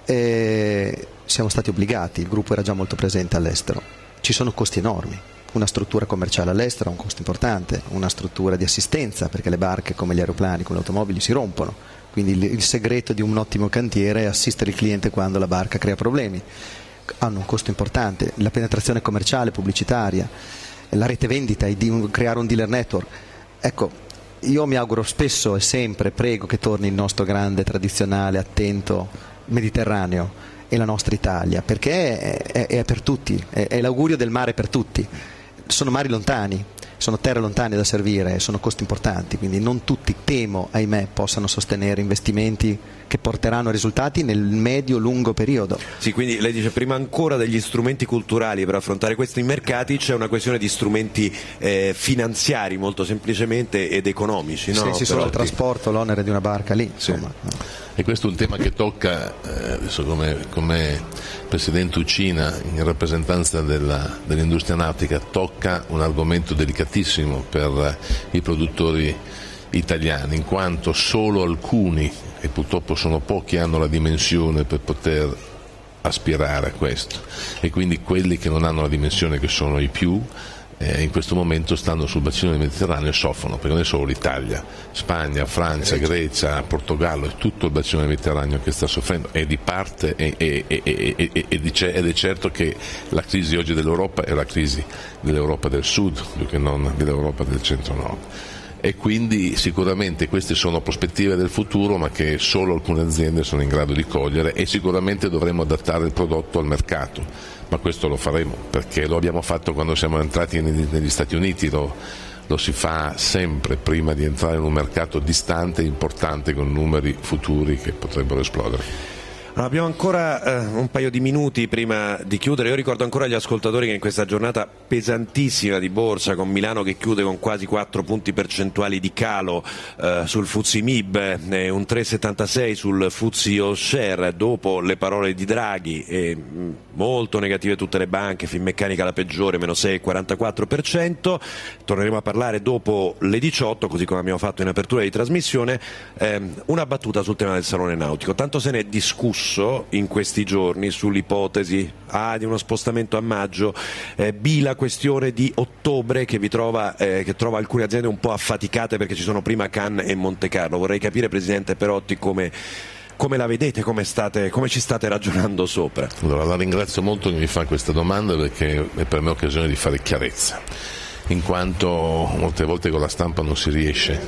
Eh, siamo stati obbligati, il gruppo era già molto presente all'estero, ci sono costi enormi. Una struttura commerciale all'estero ha un costo importante, una struttura di assistenza, perché le barche come gli aeroplani, come le automobili si rompono, quindi il, il segreto di un ottimo cantiere è assistere il cliente quando la barca crea problemi. Hanno un costo importante, la penetrazione commerciale, pubblicitaria, la rete vendita, di creare un dealer network. Ecco, io mi auguro spesso e sempre, prego che torni il nostro grande, tradizionale, attento Mediterraneo e la nostra Italia, perché è, è, è per tutti, è, è l'augurio del mare per tutti. Sono mari lontani, sono terre lontane da servire, sono costi importanti, quindi non tutti, temo, ahimè, possano sostenere investimenti che porteranno risultati nel medio-lungo periodo. Sì, quindi lei dice prima ancora degli strumenti culturali per affrontare questi mercati c'è una questione di strumenti eh, finanziari molto semplicemente ed economici, no? Sì, sì, solo il trasporto, l'onere di una barca lì, insomma. Sì. E questo è un tema che tocca, eh, adesso come, come Presidente Ucina, in rappresentanza della, dell'industria nautica, tocca un argomento delicatissimo per i produttori italiani, in quanto solo alcuni, e purtroppo sono pochi, hanno la dimensione per poter aspirare a questo, e quindi quelli che non hanno la dimensione, che sono i più, eh, in questo momento stanno sul bacino del Mediterraneo e soffrono, perché non è solo l'Italia, Spagna, Francia, Grecia, Portogallo, è tutto il bacino del Mediterraneo che sta soffrendo, e di parte e, e, e, e, e, ed è certo che la crisi oggi dell'Europa è la crisi dell'Europa del Sud più che non dell'Europa del Centro-Nord. E quindi sicuramente queste sono prospettive del futuro, ma che solo alcune aziende sono in grado di cogliere, e sicuramente dovremo adattare il prodotto al mercato, ma questo lo faremo perché lo abbiamo fatto quando siamo entrati negli Stati Uniti, lo, lo si fa sempre prima di entrare in un mercato distante e importante con numeri futuri che potrebbero esplodere. Abbiamo ancora eh, un paio di minuti prima di chiudere. Io ricordo ancora agli ascoltatori che in questa giornata pesantissima di borsa, con Milano che chiude con quasi quattro punti percentuali di calo eh, sul F T S E M I B, eh, un tre virgola settantasei sul F T S E All Share dopo le parole di Draghi, e mh, molto negative tutte le banche, Finmeccanica la peggiore, meno sei virgola quarantaquattro per cento. Torneremo a parlare dopo le diciotto, così come abbiamo fatto in apertura di trasmissione. Eh, una battuta sul tema del Salone Nautico, tanto se ne è discusso in questi giorni sull'ipotesi A di uno spostamento a maggio, eh, B la questione di ottobre che vi trova, eh, che trova alcune aziende un po' affaticate perché ci sono prima Cannes e Montecarlo. Vorrei capire, Presidente Perotti, come, come la vedete, come, state, come ci state ragionando sopra. Allora, la ringrazio molto che mi fa questa domanda, perché è per me occasione di fare chiarezza, in quanto molte volte con la stampa non si riesce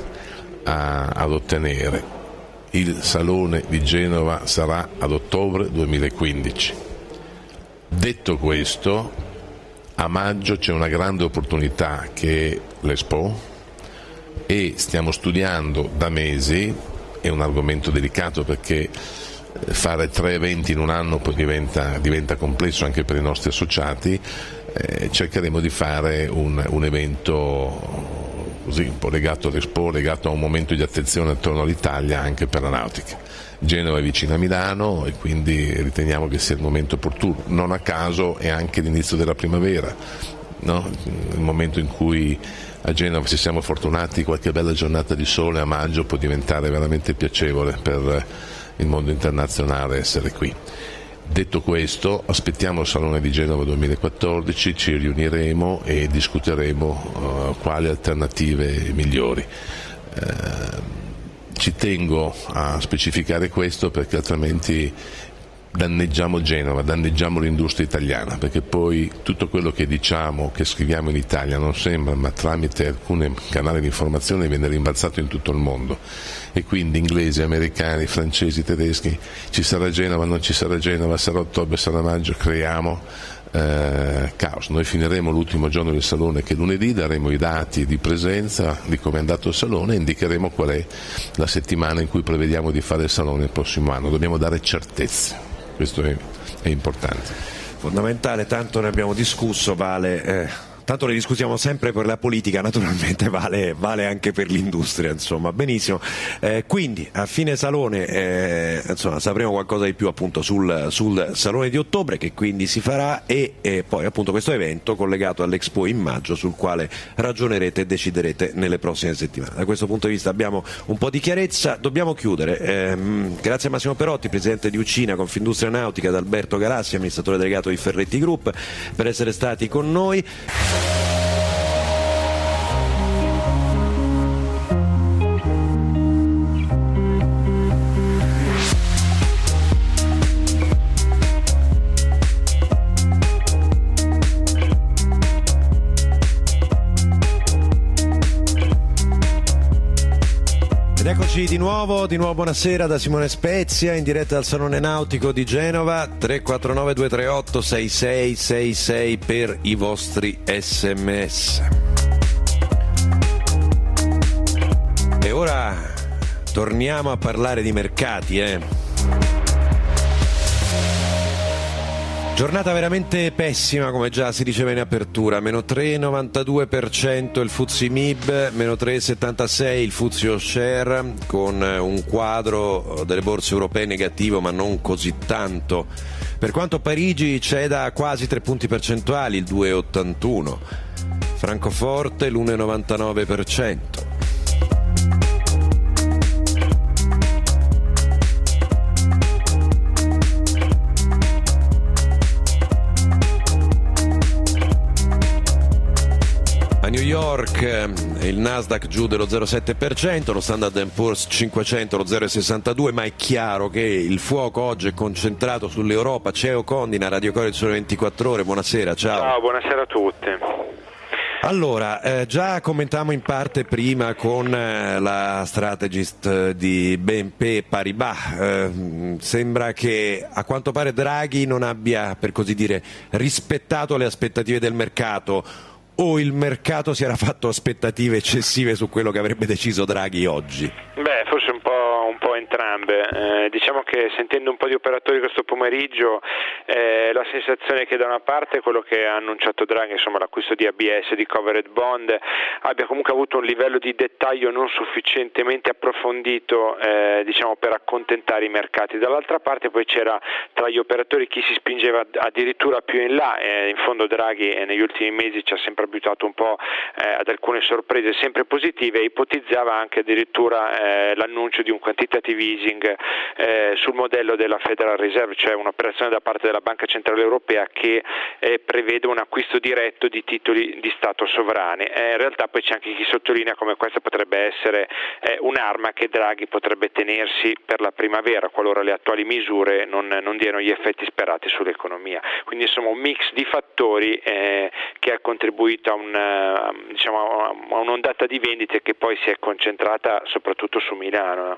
a, ad ottenere. Il Salone di Genova sarà ad ottobre duemilaquindici. Detto questo, a maggio c'è una grande opportunità che è l'Expo, e stiamo studiando da mesi, è un argomento delicato perché fare tre eventi in un anno poi diventa, diventa complesso anche per i nostri associati. Eh, cercheremo di fare un, un evento così un po' legato all'Expo, legato a un momento di attenzione attorno all'Italia anche per la nautica. Genova è vicina a Milano e quindi riteniamo che sia il momento opportuno. Non a caso è anche l'inizio della primavera, no? Il momento in cui a Genova, se siamo fortunati, qualche bella giornata di sole a maggio può diventare veramente piacevole per il mondo internazionale essere qui. Detto questo, aspettiamo il Salone di Genova duemilaquattordici, ci riuniremo e discuteremo uh, quali alternative migliori. Uh, ci tengo a specificare questo perché altrimenti danneggiamo Genova, danneggiamo l'industria italiana, perché poi tutto quello che diciamo, che scriviamo in Italia non sembra, ma tramite alcuni canali di informazione viene rimbalzato in tutto il mondo, e quindi inglesi, americani, francesi, tedeschi, ci sarà Genova, non ci sarà Genova, sarà ottobre, sarà maggio, creiamo eh, caos. Noi finiremo l'ultimo giorno del Salone, che è lunedì, daremo i dati di presenza di come è andato il Salone e indicheremo qual è la settimana in cui prevediamo di fare il Salone il prossimo anno. Dobbiamo dare certezze, questo è, è importante. Fondamentale, tanto ne abbiamo discusso, vale... Eh... Tanto ne discutiamo sempre per la politica, naturalmente vale, vale anche per l'industria, insomma, benissimo. Eh, quindi a fine Salone eh, insomma, sapremo qualcosa di più appunto sul, sul Salone di ottobre, che quindi si farà, e, e poi appunto questo evento collegato all'Expo in maggio, sul quale ragionerete e deciderete nelle prossime settimane. Da questo punto di vista abbiamo un po' di chiarezza, dobbiamo chiudere. Eh, grazie a Massimo Perotti, presidente di Ucina Confindustria Nautica, ad Alberto Galassi, amministratore delegato di Ferretti Group, per essere stati con noi. Ed eccoci di nuovo, di nuovo buonasera da Simone Spezia, in diretta dal Salone Nautico di Genova. Tre quattro nove due tre otto sei sei sei sei per i vostri sms. E ora torniamo a parlare di mercati, eh. Giornata veramente pessima, come già si diceva in apertura, meno tre virgola novantadue per cento il F T S E M I B, meno tre virgola settantasei il F T S E All Share, con un quadro delle borse europee negativo, ma non così tanto. Per quanto Parigi ceda quasi tre punti percentuali, il due virgola ottantuno, Francoforte l'uno virgola novantanove per cento. New York il Nasdaq giù dello zero virgola sette per cento, lo Standard and Poor's cinquecento lo zero virgola sessantadue, ma è chiaro che il fuoco oggi è concentrato sull'Europa. Ceo Condina, Radio Core, il Sole ventiquattro Ore, buonasera, ciao. Ciao, buonasera a tutti. Allora, eh, già commentavamo in parte prima con eh, la strategist di B N P Paribas, eh, sembra che a quanto pare Draghi non abbia, per così dire, rispettato le aspettative del mercato, o il mercato si era fatto aspettative eccessive su quello che avrebbe deciso Draghi oggi? Beh, forse un po', un po' entrambe. Eh, diciamo che sentendo un po' di operatori questo pomeriggio, eh, la sensazione è che da una parte quello che ha annunciato Draghi, insomma l'acquisto di A B S, di covered bond, abbia comunque avuto un livello di dettaglio non sufficientemente approfondito, eh, diciamo, per accontentare i mercati. Dall'altra parte poi c'era tra gli operatori chi si spingeva addirittura più in là, eh, in fondo Draghi eh, negli ultimi mesi ci ha sempre abituato un po' eh, ad alcune sorprese sempre positive, e ipotizzava anche addirittura eh, l'annuncio di un quantitative easing eh, sul modello della Federal Reserve, cioè un'operazione da parte della Banca Centrale Europea che eh, prevede un acquisto diretto di titoli di Stato sovrani. Eh, in realtà poi c'è anche chi sottolinea come questa potrebbe essere eh, un'arma che Draghi potrebbe tenersi per la primavera, qualora le attuali misure non, non diano gli effetti sperati sull'economia. Quindi insomma un mix di fattori eh, che ha contribuito a, una, diciamo, a un'ondata di vendite che poi si è concentrata soprattutto su Milano.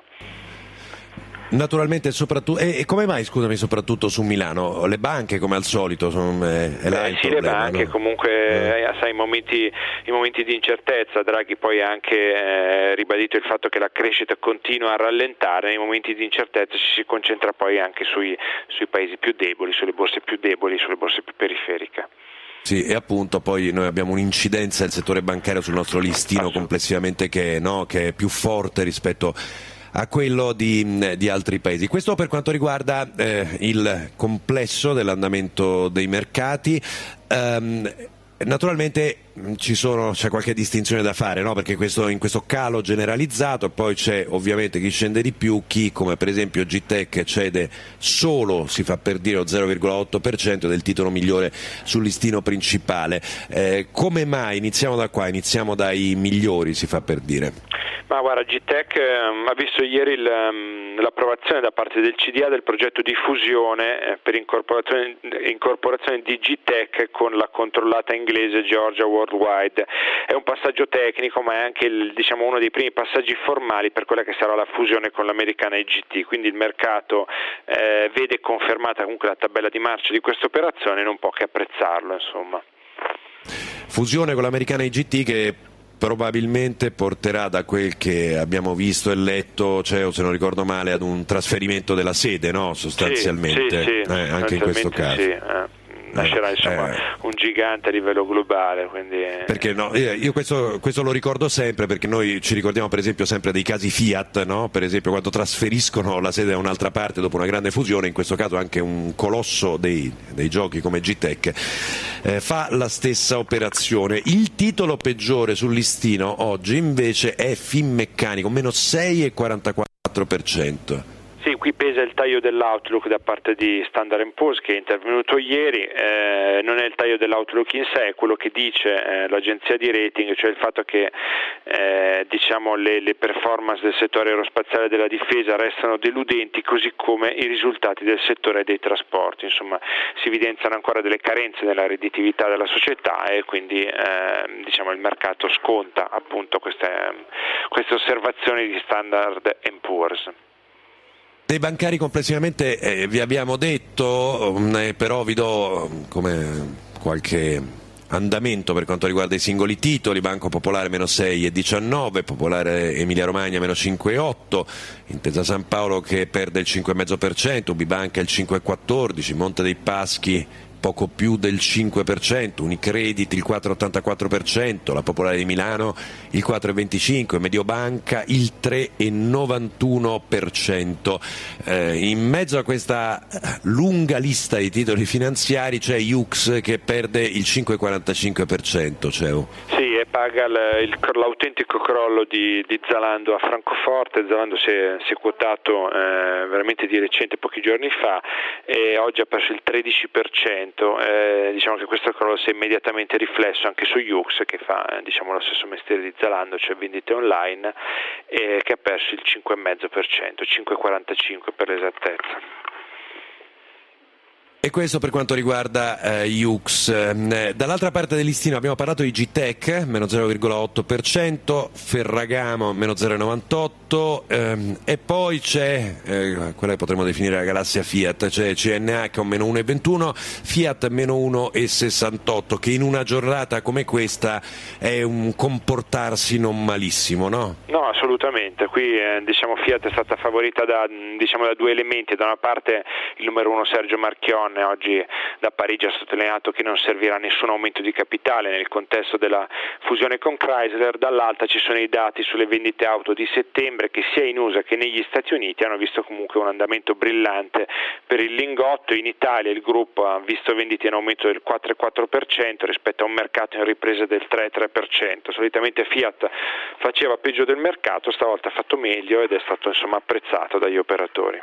Naturalmente, soprattutto, e, e come mai, scusami, soprattutto su Milano? Le banche, come al solito, sono, è, è là eh, il sì, problema, le banche no? comunque, eh. sai, i momenti, i momenti di incertezza. Draghi poi ha anche eh, ribadito il fatto che la crescita continua a rallentare, nei momenti di incertezza ci si concentra poi anche sui, sui paesi più deboli, sulle borse più deboli, sulle borse più periferiche. Sì, e appunto poi noi abbiamo un'incidenza del settore bancario sul nostro listino complessivamente che, no, che è più forte rispetto a quello di, di altri paesi. Questo per quanto riguarda eh, il complesso dell'andamento dei mercati. Um, Naturalmente ci sono, c'è qualche distinzione da fare, no? Perché questo, in questo calo generalizzato poi c'è ovviamente chi scende di più, chi come per esempio G Tech cede solo, si fa per dire, lo zero virgola otto per cento del titolo migliore sul listino principale. Eh, come mai? Iniziamo da qua, iniziamo dai migliori, si fa per dire. Ma guarda, G Tech um, ha visto ieri il, um, l'approvazione da parte del C D A del progetto di fusione eh, per incorporazione, incorporazione di G Tech con la controllata inglese Georgia Worldwide. È un passaggio tecnico, ma è anche il, diciamo, uno dei primi passaggi formali per quella che sarà la fusione con l'americana I G T, quindi il mercato eh, vede confermata comunque la tabella di marcia di questa operazione e non può che apprezzarlo, insomma. Fusione con l'americana I G T che probabilmente porterà, da quel che abbiamo visto e letto, cioè, se non ricordo male, ad un trasferimento della sede, no? Sostanzialmente, sì, sì, eh, anche in questo caso. Sì, eh. Nascerà insomma eh, un gigante a livello globale, quindi... Perché no, io questo, questo lo ricordo sempre, perché noi ci ricordiamo per esempio sempre dei casi Fiat, no? Per esempio quando trasferiscono la sede da un'altra parte dopo una grande fusione, in questo caso anche un colosso dei, dei giochi come G Tech eh, fa la stessa operazione. Il titolo peggiore sul listino oggi invece è Finmeccanico, meno sei virgola quarantaquattro per cento. Sì, qui pesa il taglio dell'outlook da parte di Standard and Poor's, che è intervenuto ieri. Eh, non è il taglio dell'outlook in sé, è quello che dice eh, l'agenzia di rating, cioè il fatto che eh, diciamo le, le performance del settore aerospaziale e della difesa restano deludenti, così come i risultati del settore dei trasporti. Insomma, si evidenziano ancora delle carenze nella redditività della società e quindi eh, diciamo il mercato sconta appunto queste, queste osservazioni di Standard and Poor's. Dei bancari complessivamente eh, vi abbiamo detto, eh, però vi do come qualche andamento per quanto riguarda i singoli titoli. Banco Popolare meno sei virgola diciannove, Popolare Emilia Romagna meno cinque virgola otto, Intesa San Paolo che perde il cinque virgola cinque per cento, Ubibanca il cinque virgola quattordici, Monte dei Paschi poco più del cinque per cento, Unicredit il quattro virgola ottantaquattro per cento, la Popolare di Milano il quattro virgola venticinque per cento, Mediobanca il tre virgola novantuno per cento. Eh, in mezzo a questa lunga lista di titoli finanziari c'è Iux che perde il cinque virgola quarantacinque per cento. Ceo. Sì, e paga il, il, l'autentico crollo di, di Zalando a Francoforte. Zalando si è, si è quotato eh, veramente di recente, pochi giorni fa, e oggi ha perso il tredici per cento. Eh, diciamo che questo crollo si è immediatamente riflesso anche su Iux, che fa eh, diciamo lo stesso mestiere di Zalando, cioè vendite online, e che ha perso il cinque virgola cinque per cento, cinque virgola quarantacinque per l'esattezza. E questo per quanto riguarda eh, Iux. Eh, dall'altra parte del listino abbiamo parlato di G Tech, meno zero virgola otto per cento, Ferragamo meno zero virgola novantotto per cento, ehm, e poi c'è eh, quella che potremmo definire la galassia Fiat, c'è C N H un meno uno virgola ventuno, Fiat meno uno virgola sessantotto, che in una giornata come questa è un comportarsi non malissimo, no? No, assolutamente. Qui eh, diciamo Fiat è stata favorita da, diciamo, da due elementi. Da una parte il numero uno Sergio Marchionne oggi da Parigi ha sottolineato che non servirà nessun aumento di capitale nel contesto della fusione con Chrysler, dall'altra ci sono i dati sulle vendite auto di settembre che sia in U S A che negli Stati Uniti hanno visto comunque un andamento brillante per il lingotto. In Italia il gruppo ha visto vendite in aumento del quattro virgola quattro per cento rispetto a un mercato in ripresa del tre virgola tre per cento. Solitamente Fiat faceva peggio del mercato, stavolta ha fatto meglio ed è stato insomma apprezzato dagli operatori.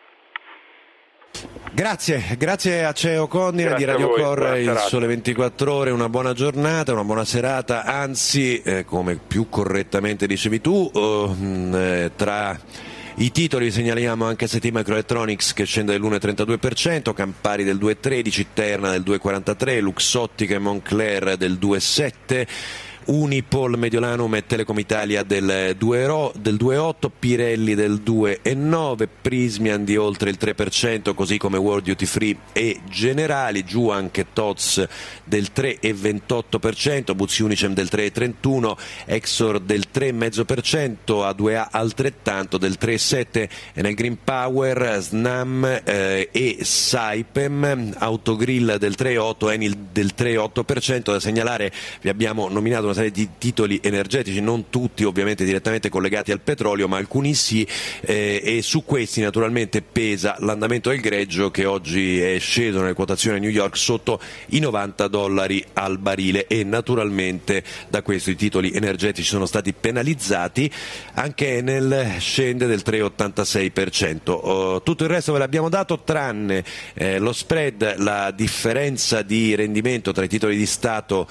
Grazie, grazie a Ceo Connira di Radio Core, il Sole ventiquattro Ore, una buona giornata, una buona serata, anzi, eh, come più correttamente dicevi tu, eh, tra i titoli segnaliamo anche S T Microelectronics che scende dell'uno virgola trentadue per cento, Campari del due virgola tredici, Terna del due virgola quarantatré per cento, Luxottica e Moncler del due virgola sette per cento, Unipol, Mediolanum e Telecom Italia del due virgola otto, Pirelli del due virgola nove, Prismian di oltre il tre per cento, così come World Duty Free e Generali, giù anche T O Z S del tre virgola ventotto per cento, Buzzi Unicem del tre virgola trentuno per cento, Exor del tre virgola cinque per cento, A due A altrettanto del tre virgola sette per cento, e nel Green Power Snam eh, e Saipem, Autogrill del tre virgola otto per cento, Enil del tre virgola otto per cento. Da segnalare, vi abbiamo nominato una serie di titoli energetici, non tutti ovviamente direttamente collegati al petrolio, ma alcuni sì, eh, e su questi naturalmente pesa l'andamento del greggio, che oggi è sceso nelle quotazioni a New York sotto i novanta dollari al barile, e naturalmente da questo i titoli energetici sono stati penalizzati. Anche nel scende del tre virgola ottantasei per cento. Uh, tutto il resto ve l'abbiamo dato, tranne eh, lo spread, la differenza di rendimento tra i titoli di Stato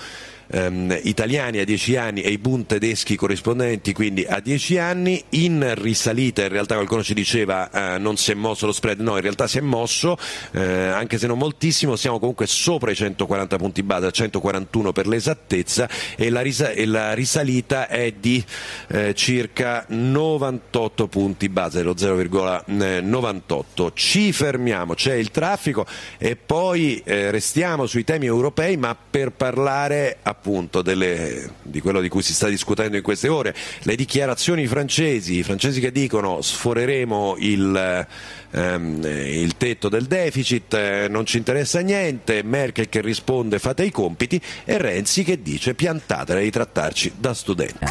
ehm, italiani a dieci anni e i Bund tedeschi corrispondenti quindi a dieci anni, in risalita. In realtà qualcuno ci diceva eh, non si è mosso lo spread, no, in realtà si è mosso, eh, anche se non moltissimo, siamo comunque sopra i centoquaranta punti base, a centoquarantuno per l'esattezza, e la, risa- e la risalita è di eh, circa novantotto punti base, lo zero virgola novantotto. Ci fermiamo, c'è il traffico e poi eh, restiamo sui temi europei, ma per parlare appunto delle, di quello di cui si sta discutendo in queste ore, le dichiarazioni francesi, i francesi che dicono sforeremo il, ehm, il tetto del deficit, eh, non ci interessa niente, Merkel che risponde fate i compiti, e Renzi che dice piantatela di trattarci da studenti.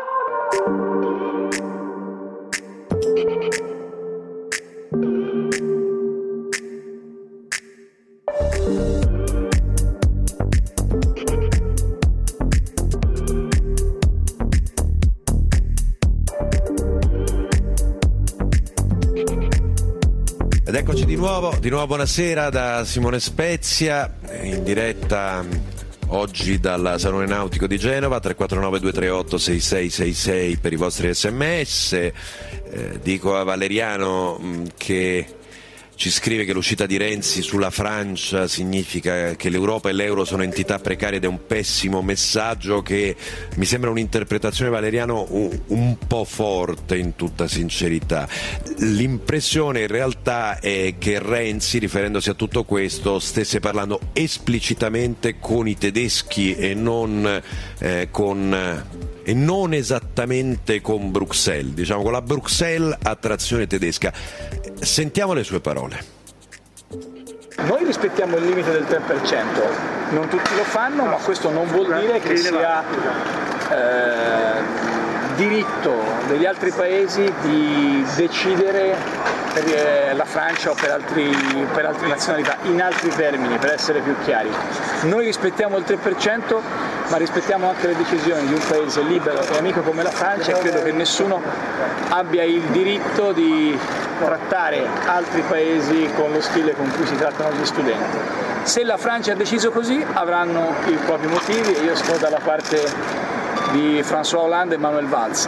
Ed eccoci di nuovo, di nuovo buonasera da Simone Spezia, in diretta oggi dal Salone Nautico di Genova, tre quattro nove due tre otto sei sei sei sei per i vostri sms. Eh, dico a Valeriano mh, che ci scrive che l'uscita di Renzi sulla Francia significa che l'Europa e l'euro sono entità precarie ed è un pessimo messaggio, che mi sembra un'interpretazione, Valeriano, un, un po' forte in tutta sincerità. L'impressione in realtà è che Renzi, riferendosi a tutto questo, stesse parlando esplicitamente con i tedeschi e non eh, con... e non esattamente con Bruxelles, diciamo con la Bruxelles a trazione tedesca. Sentiamo le sue parole. Noi rispettiamo il limite del tre per cento, non tutti lo fanno, ma questo non vuol dire che sia eh, diritto degli altri paesi di decidere per eh, la Francia o per, altri, per altre nazionalità. In altri termini, per essere più chiari, noi rispettiamo il tre per cento, ma rispettiamo anche le decisioni di un paese libero e amico come la Francia, e credo che nessuno abbia il diritto di trattare altri paesi con lo stile con cui si trattano gli studenti. Se la Francia ha deciso così, avranno i propri motivi, e io sto dalla parte di François Hollande e Manuel Valls.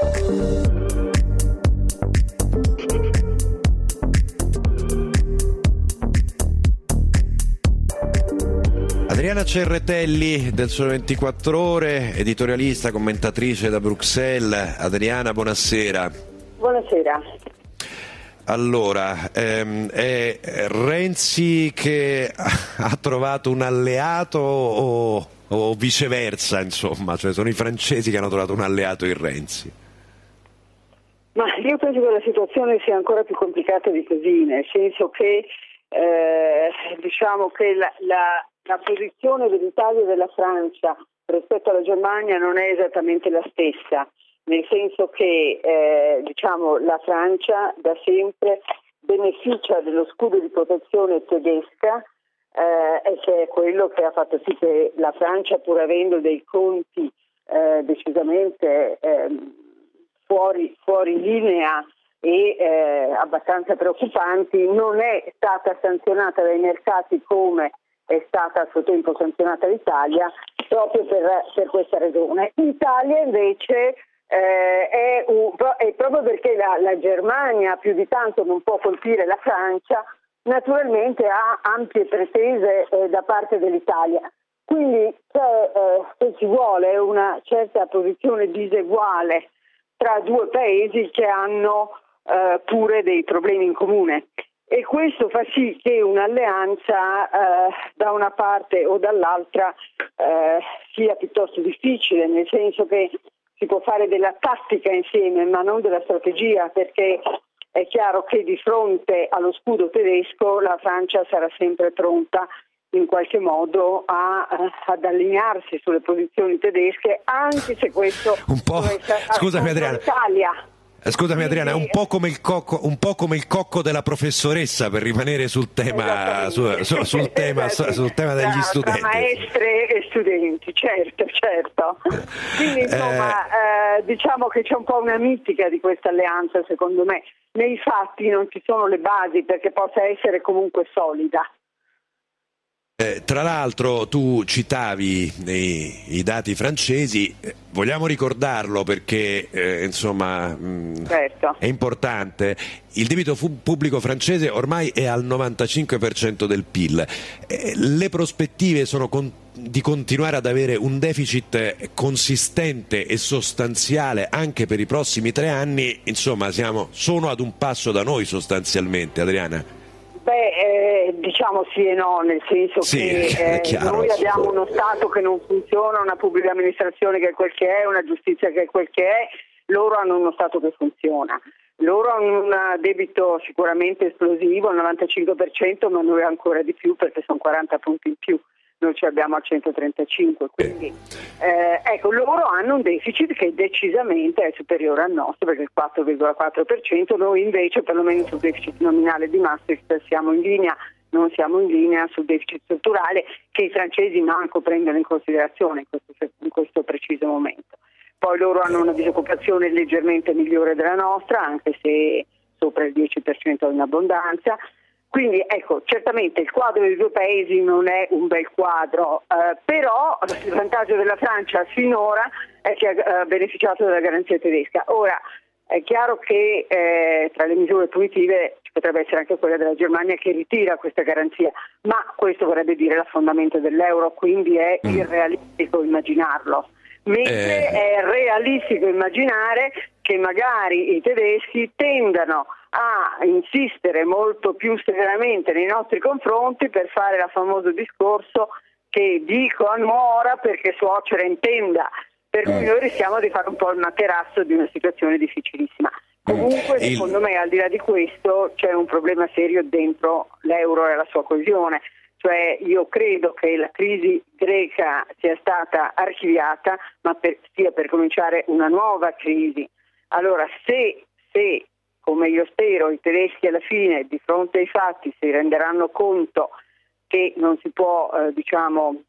Adriana Cerretelli del Sole ventiquattro Ore, editorialista, commentatrice da Bruxelles. Adriana, buonasera. Buonasera. Allora, ehm, è Renzi che ha trovato un alleato o, o viceversa, insomma, cioè sono i francesi che hanno trovato un alleato in Renzi? Ma io penso che la situazione sia ancora più complicata di così, nel senso che eh, diciamo che la, la, la posizione dell'Italia e della Francia rispetto alla Germania non è esattamente la stessa. Nel senso che eh, diciamo, la Francia da sempre beneficia dello scudo di protezione tedesca eh, e che è quello che ha fatto sì che la Francia, pur avendo dei conti eh, decisamente eh, fuori, fuori linea e eh, abbastanza preoccupanti, non è stata sanzionata dai mercati come è stata a suo tempo sanzionata l'Italia, proprio per, per questa ragione. L'Italia invece Eh, è, un, è proprio perché la, la Germania più di tanto non può colpire la Francia, naturalmente ha ampie pretese eh, da parte dell'Italia. Quindi c'è, eh, se ci vuole, una certa posizione diseguale tra due paesi che hanno eh, pure dei problemi in comune. E questo fa sì che un'alleanza eh, da una parte o dall'altra eh, sia piuttosto difficile, nel senso che si può fare della tattica insieme, ma non della strategia, perché è chiaro che di fronte allo scudo tedesco la Francia sarà sempre pronta in qualche modo a, ad allinearsi sulle posizioni tedesche, anche se questo un po', scusami Adriana, l'Italia. Scusami Adriana, è un po' come il cocco, un po' come il cocco della professoressa, per rimanere sul tema, su, su, sul, tema sul, sul tema degli tra, studenti. Tra maestre e studenti, certo, certo. Quindi insomma, eh, diciamo che c'è un po' una mitica di questa alleanza, secondo me. Nei fatti non ci sono le basi perché possa essere comunque solida. Eh, tra l'altro tu citavi i, i dati francesi, eh, vogliamo ricordarlo perché eh, insomma mh, certo. È importante. Il debito fu- pubblico francese ormai è al novantacinque per cento del P I L. Eh, le prospettive sono con- di continuare ad avere un deficit consistente e sostanziale anche per i prossimi tre anni. Insomma, siamo sono ad un passo da noi sostanzialmente, Adriana. Beh, eh, diciamo sì e no, nel senso sì, che eh, noi abbiamo uno Stato che non funziona, una pubblica amministrazione che è quel che è, una giustizia che è quel che è, loro hanno uno Stato che funziona. Loro hanno un debito sicuramente esplosivo, al novantacinque per cento, ma noi ancora di più perché sono quaranta punti in più. Noi ci abbiamo al centotrentacinque, quindi eh, ecco, loro hanno un deficit che decisamente è superiore al nostro, perché il quattro virgola quattro per cento, noi invece perlomeno sul deficit nominale di Maastricht siamo in linea, non siamo in linea sul deficit strutturale, che i francesi manco prendono in considerazione in questo, in questo preciso momento. Poi loro hanno una disoccupazione leggermente migliore della nostra, anche se sopra il dieci per cento in abbondanza. Quindi ecco, certamente il quadro dei due paesi non è un bel quadro, eh, però il vantaggio della Francia finora è che ha eh, beneficiato della garanzia tedesca. Ora è chiaro che eh, tra le misure punitive ci potrebbe essere anche quella della Germania che ritira questa garanzia, ma questo vorrebbe dire l'affondamento dell'euro, quindi è irrealistico immaginarlo. Mentre eh. è realistico immaginare che magari i tedeschi tendano a insistere molto più severamente nei nostri confronti per fare il famoso discorso che dico a nuora perché suocera intenda, per cui noi rischiamo di fare un po' il materasso di una situazione difficilissima. Comunque il... secondo me al di là di questo c'è un problema serio dentro l'euro e la sua coesione. Cioè io credo che la crisi greca sia stata archiviata, ma per, stia per cominciare una nuova crisi. Allora se, se, come io spero, i tedeschi alla fine di fronte ai fatti si renderanno conto che non si può eh, diciamo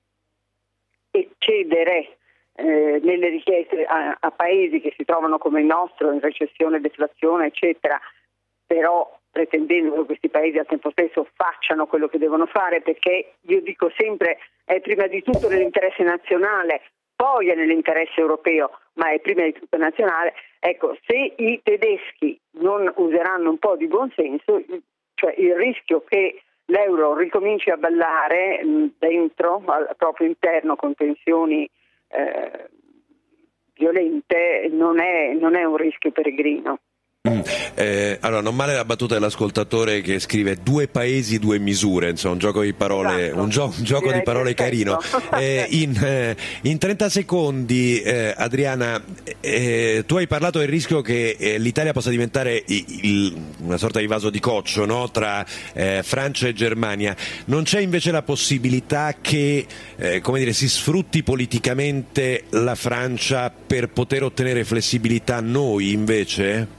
eccedere eh, nelle richieste a, a paesi che si trovano come il nostro in recessione, deflazione eccetera, però pretendendo che questi paesi al tempo stesso facciano quello che devono fare, perché io dico sempre è prima di tutto nell'interesse nazionale, poi è nell'interesse europeo, ma è prima di tutto nazionale. Ecco, se i tedeschi non useranno un po' di buonsenso, cioè il rischio che l'euro ricominci a ballare mh, dentro, al proprio interno, con tensioni eh, violente, non è, non è un rischio peregrino. Mm. Eh, allora, non male la battuta dell'ascoltatore che scrive due paesi, due misure, insomma un gioco di parole, esatto. un, gio- un gioco di parole carino. Eh, in, eh, in trenta secondi, eh, Adriana, eh, tu hai parlato del rischio che eh, l'Italia possa diventare il, il, una sorta di vaso di coccio, no? Tra eh, Francia e Germania. Non c'è invece la possibilità che eh, come dire, si sfrutti politicamente la Francia per poter ottenere flessibilità noi invece?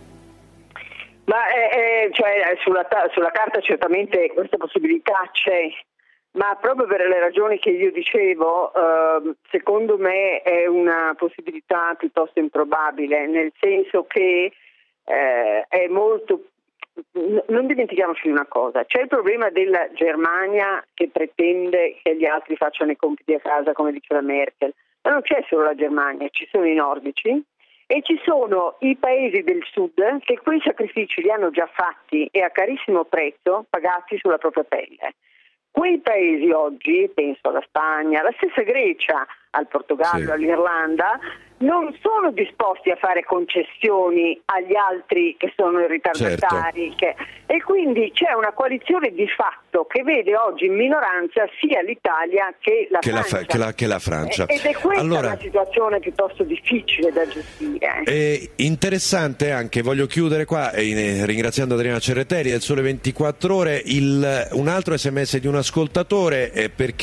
Ma eh, cioè, sulla, sulla carta certamente questa possibilità c'è, ma proprio per le ragioni che io dicevo, eh, secondo me è una possibilità piuttosto improbabile, nel senso che eh, è molto... Non dimentichiamoci di una cosa, c'è il problema della Germania che pretende che gli altri facciano i compiti a casa, come dice la Merkel, ma non c'è solo la Germania, ci sono i nordici, e ci sono i paesi del sud che quei sacrifici li hanno già fatti e a carissimo prezzo pagati sulla propria pelle. Quei paesi oggi, penso alla Spagna, alla stessa Grecia, al Portogallo, sì. all'Irlanda, non sono disposti a fare concessioni agli altri che sono i ritardatari, certo. che, e quindi c'è una coalizione di fatto che vede oggi in minoranza sia l'Italia che la che Francia. La, che, la, che la Francia. Ed è questa allora, una situazione piuttosto difficile da gestire. È interessante anche, voglio chiudere qua eh, ringraziando Adriana Cerreteri del Sole ventiquattro Ore, il, un altro sms di un ascoltatore eh, perché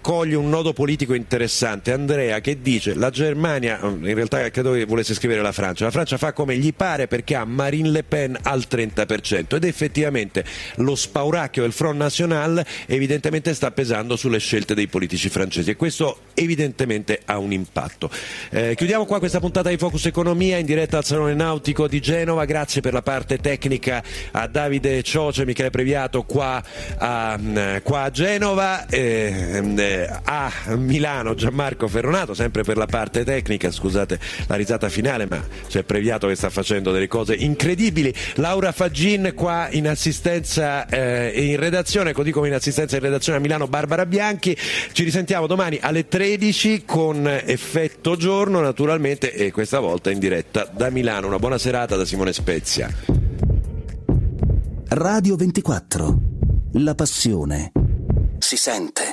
coglie un nodo politico interessante, Andrea, che dice la Germania, in realtà credo che volesse scrivere la Francia, la Francia fa come gli pare perché ha Marine Le Pen al trenta per cento ed effettivamente lo spauracchio del Front National evidentemente sta pesando sulle scelte dei politici francesi e questo evidentemente ha un impatto. Eh, chiudiamo qua questa puntata di Focus Economia in diretta al Salone Nautico di Genova, grazie per la parte tecnica a Davide Cioce e Michele Previato qua a, qua a Genova, eh, a Milano Gianmarco Ferronato sempre per la parte tecnica, scusate la risata finale ma c'è Previato che sta facendo delle cose incredibili, Laura Faggin qua in assistenza e eh, in redazione, così come in assistenza in redazione a Milano Barbara Bianchi. Ci risentiamo domani alle tredici con Effetto Giorno naturalmente e questa volta in diretta da Milano. Una buona serata da Simone Spezia. Radio ventiquattro, la passione si sente.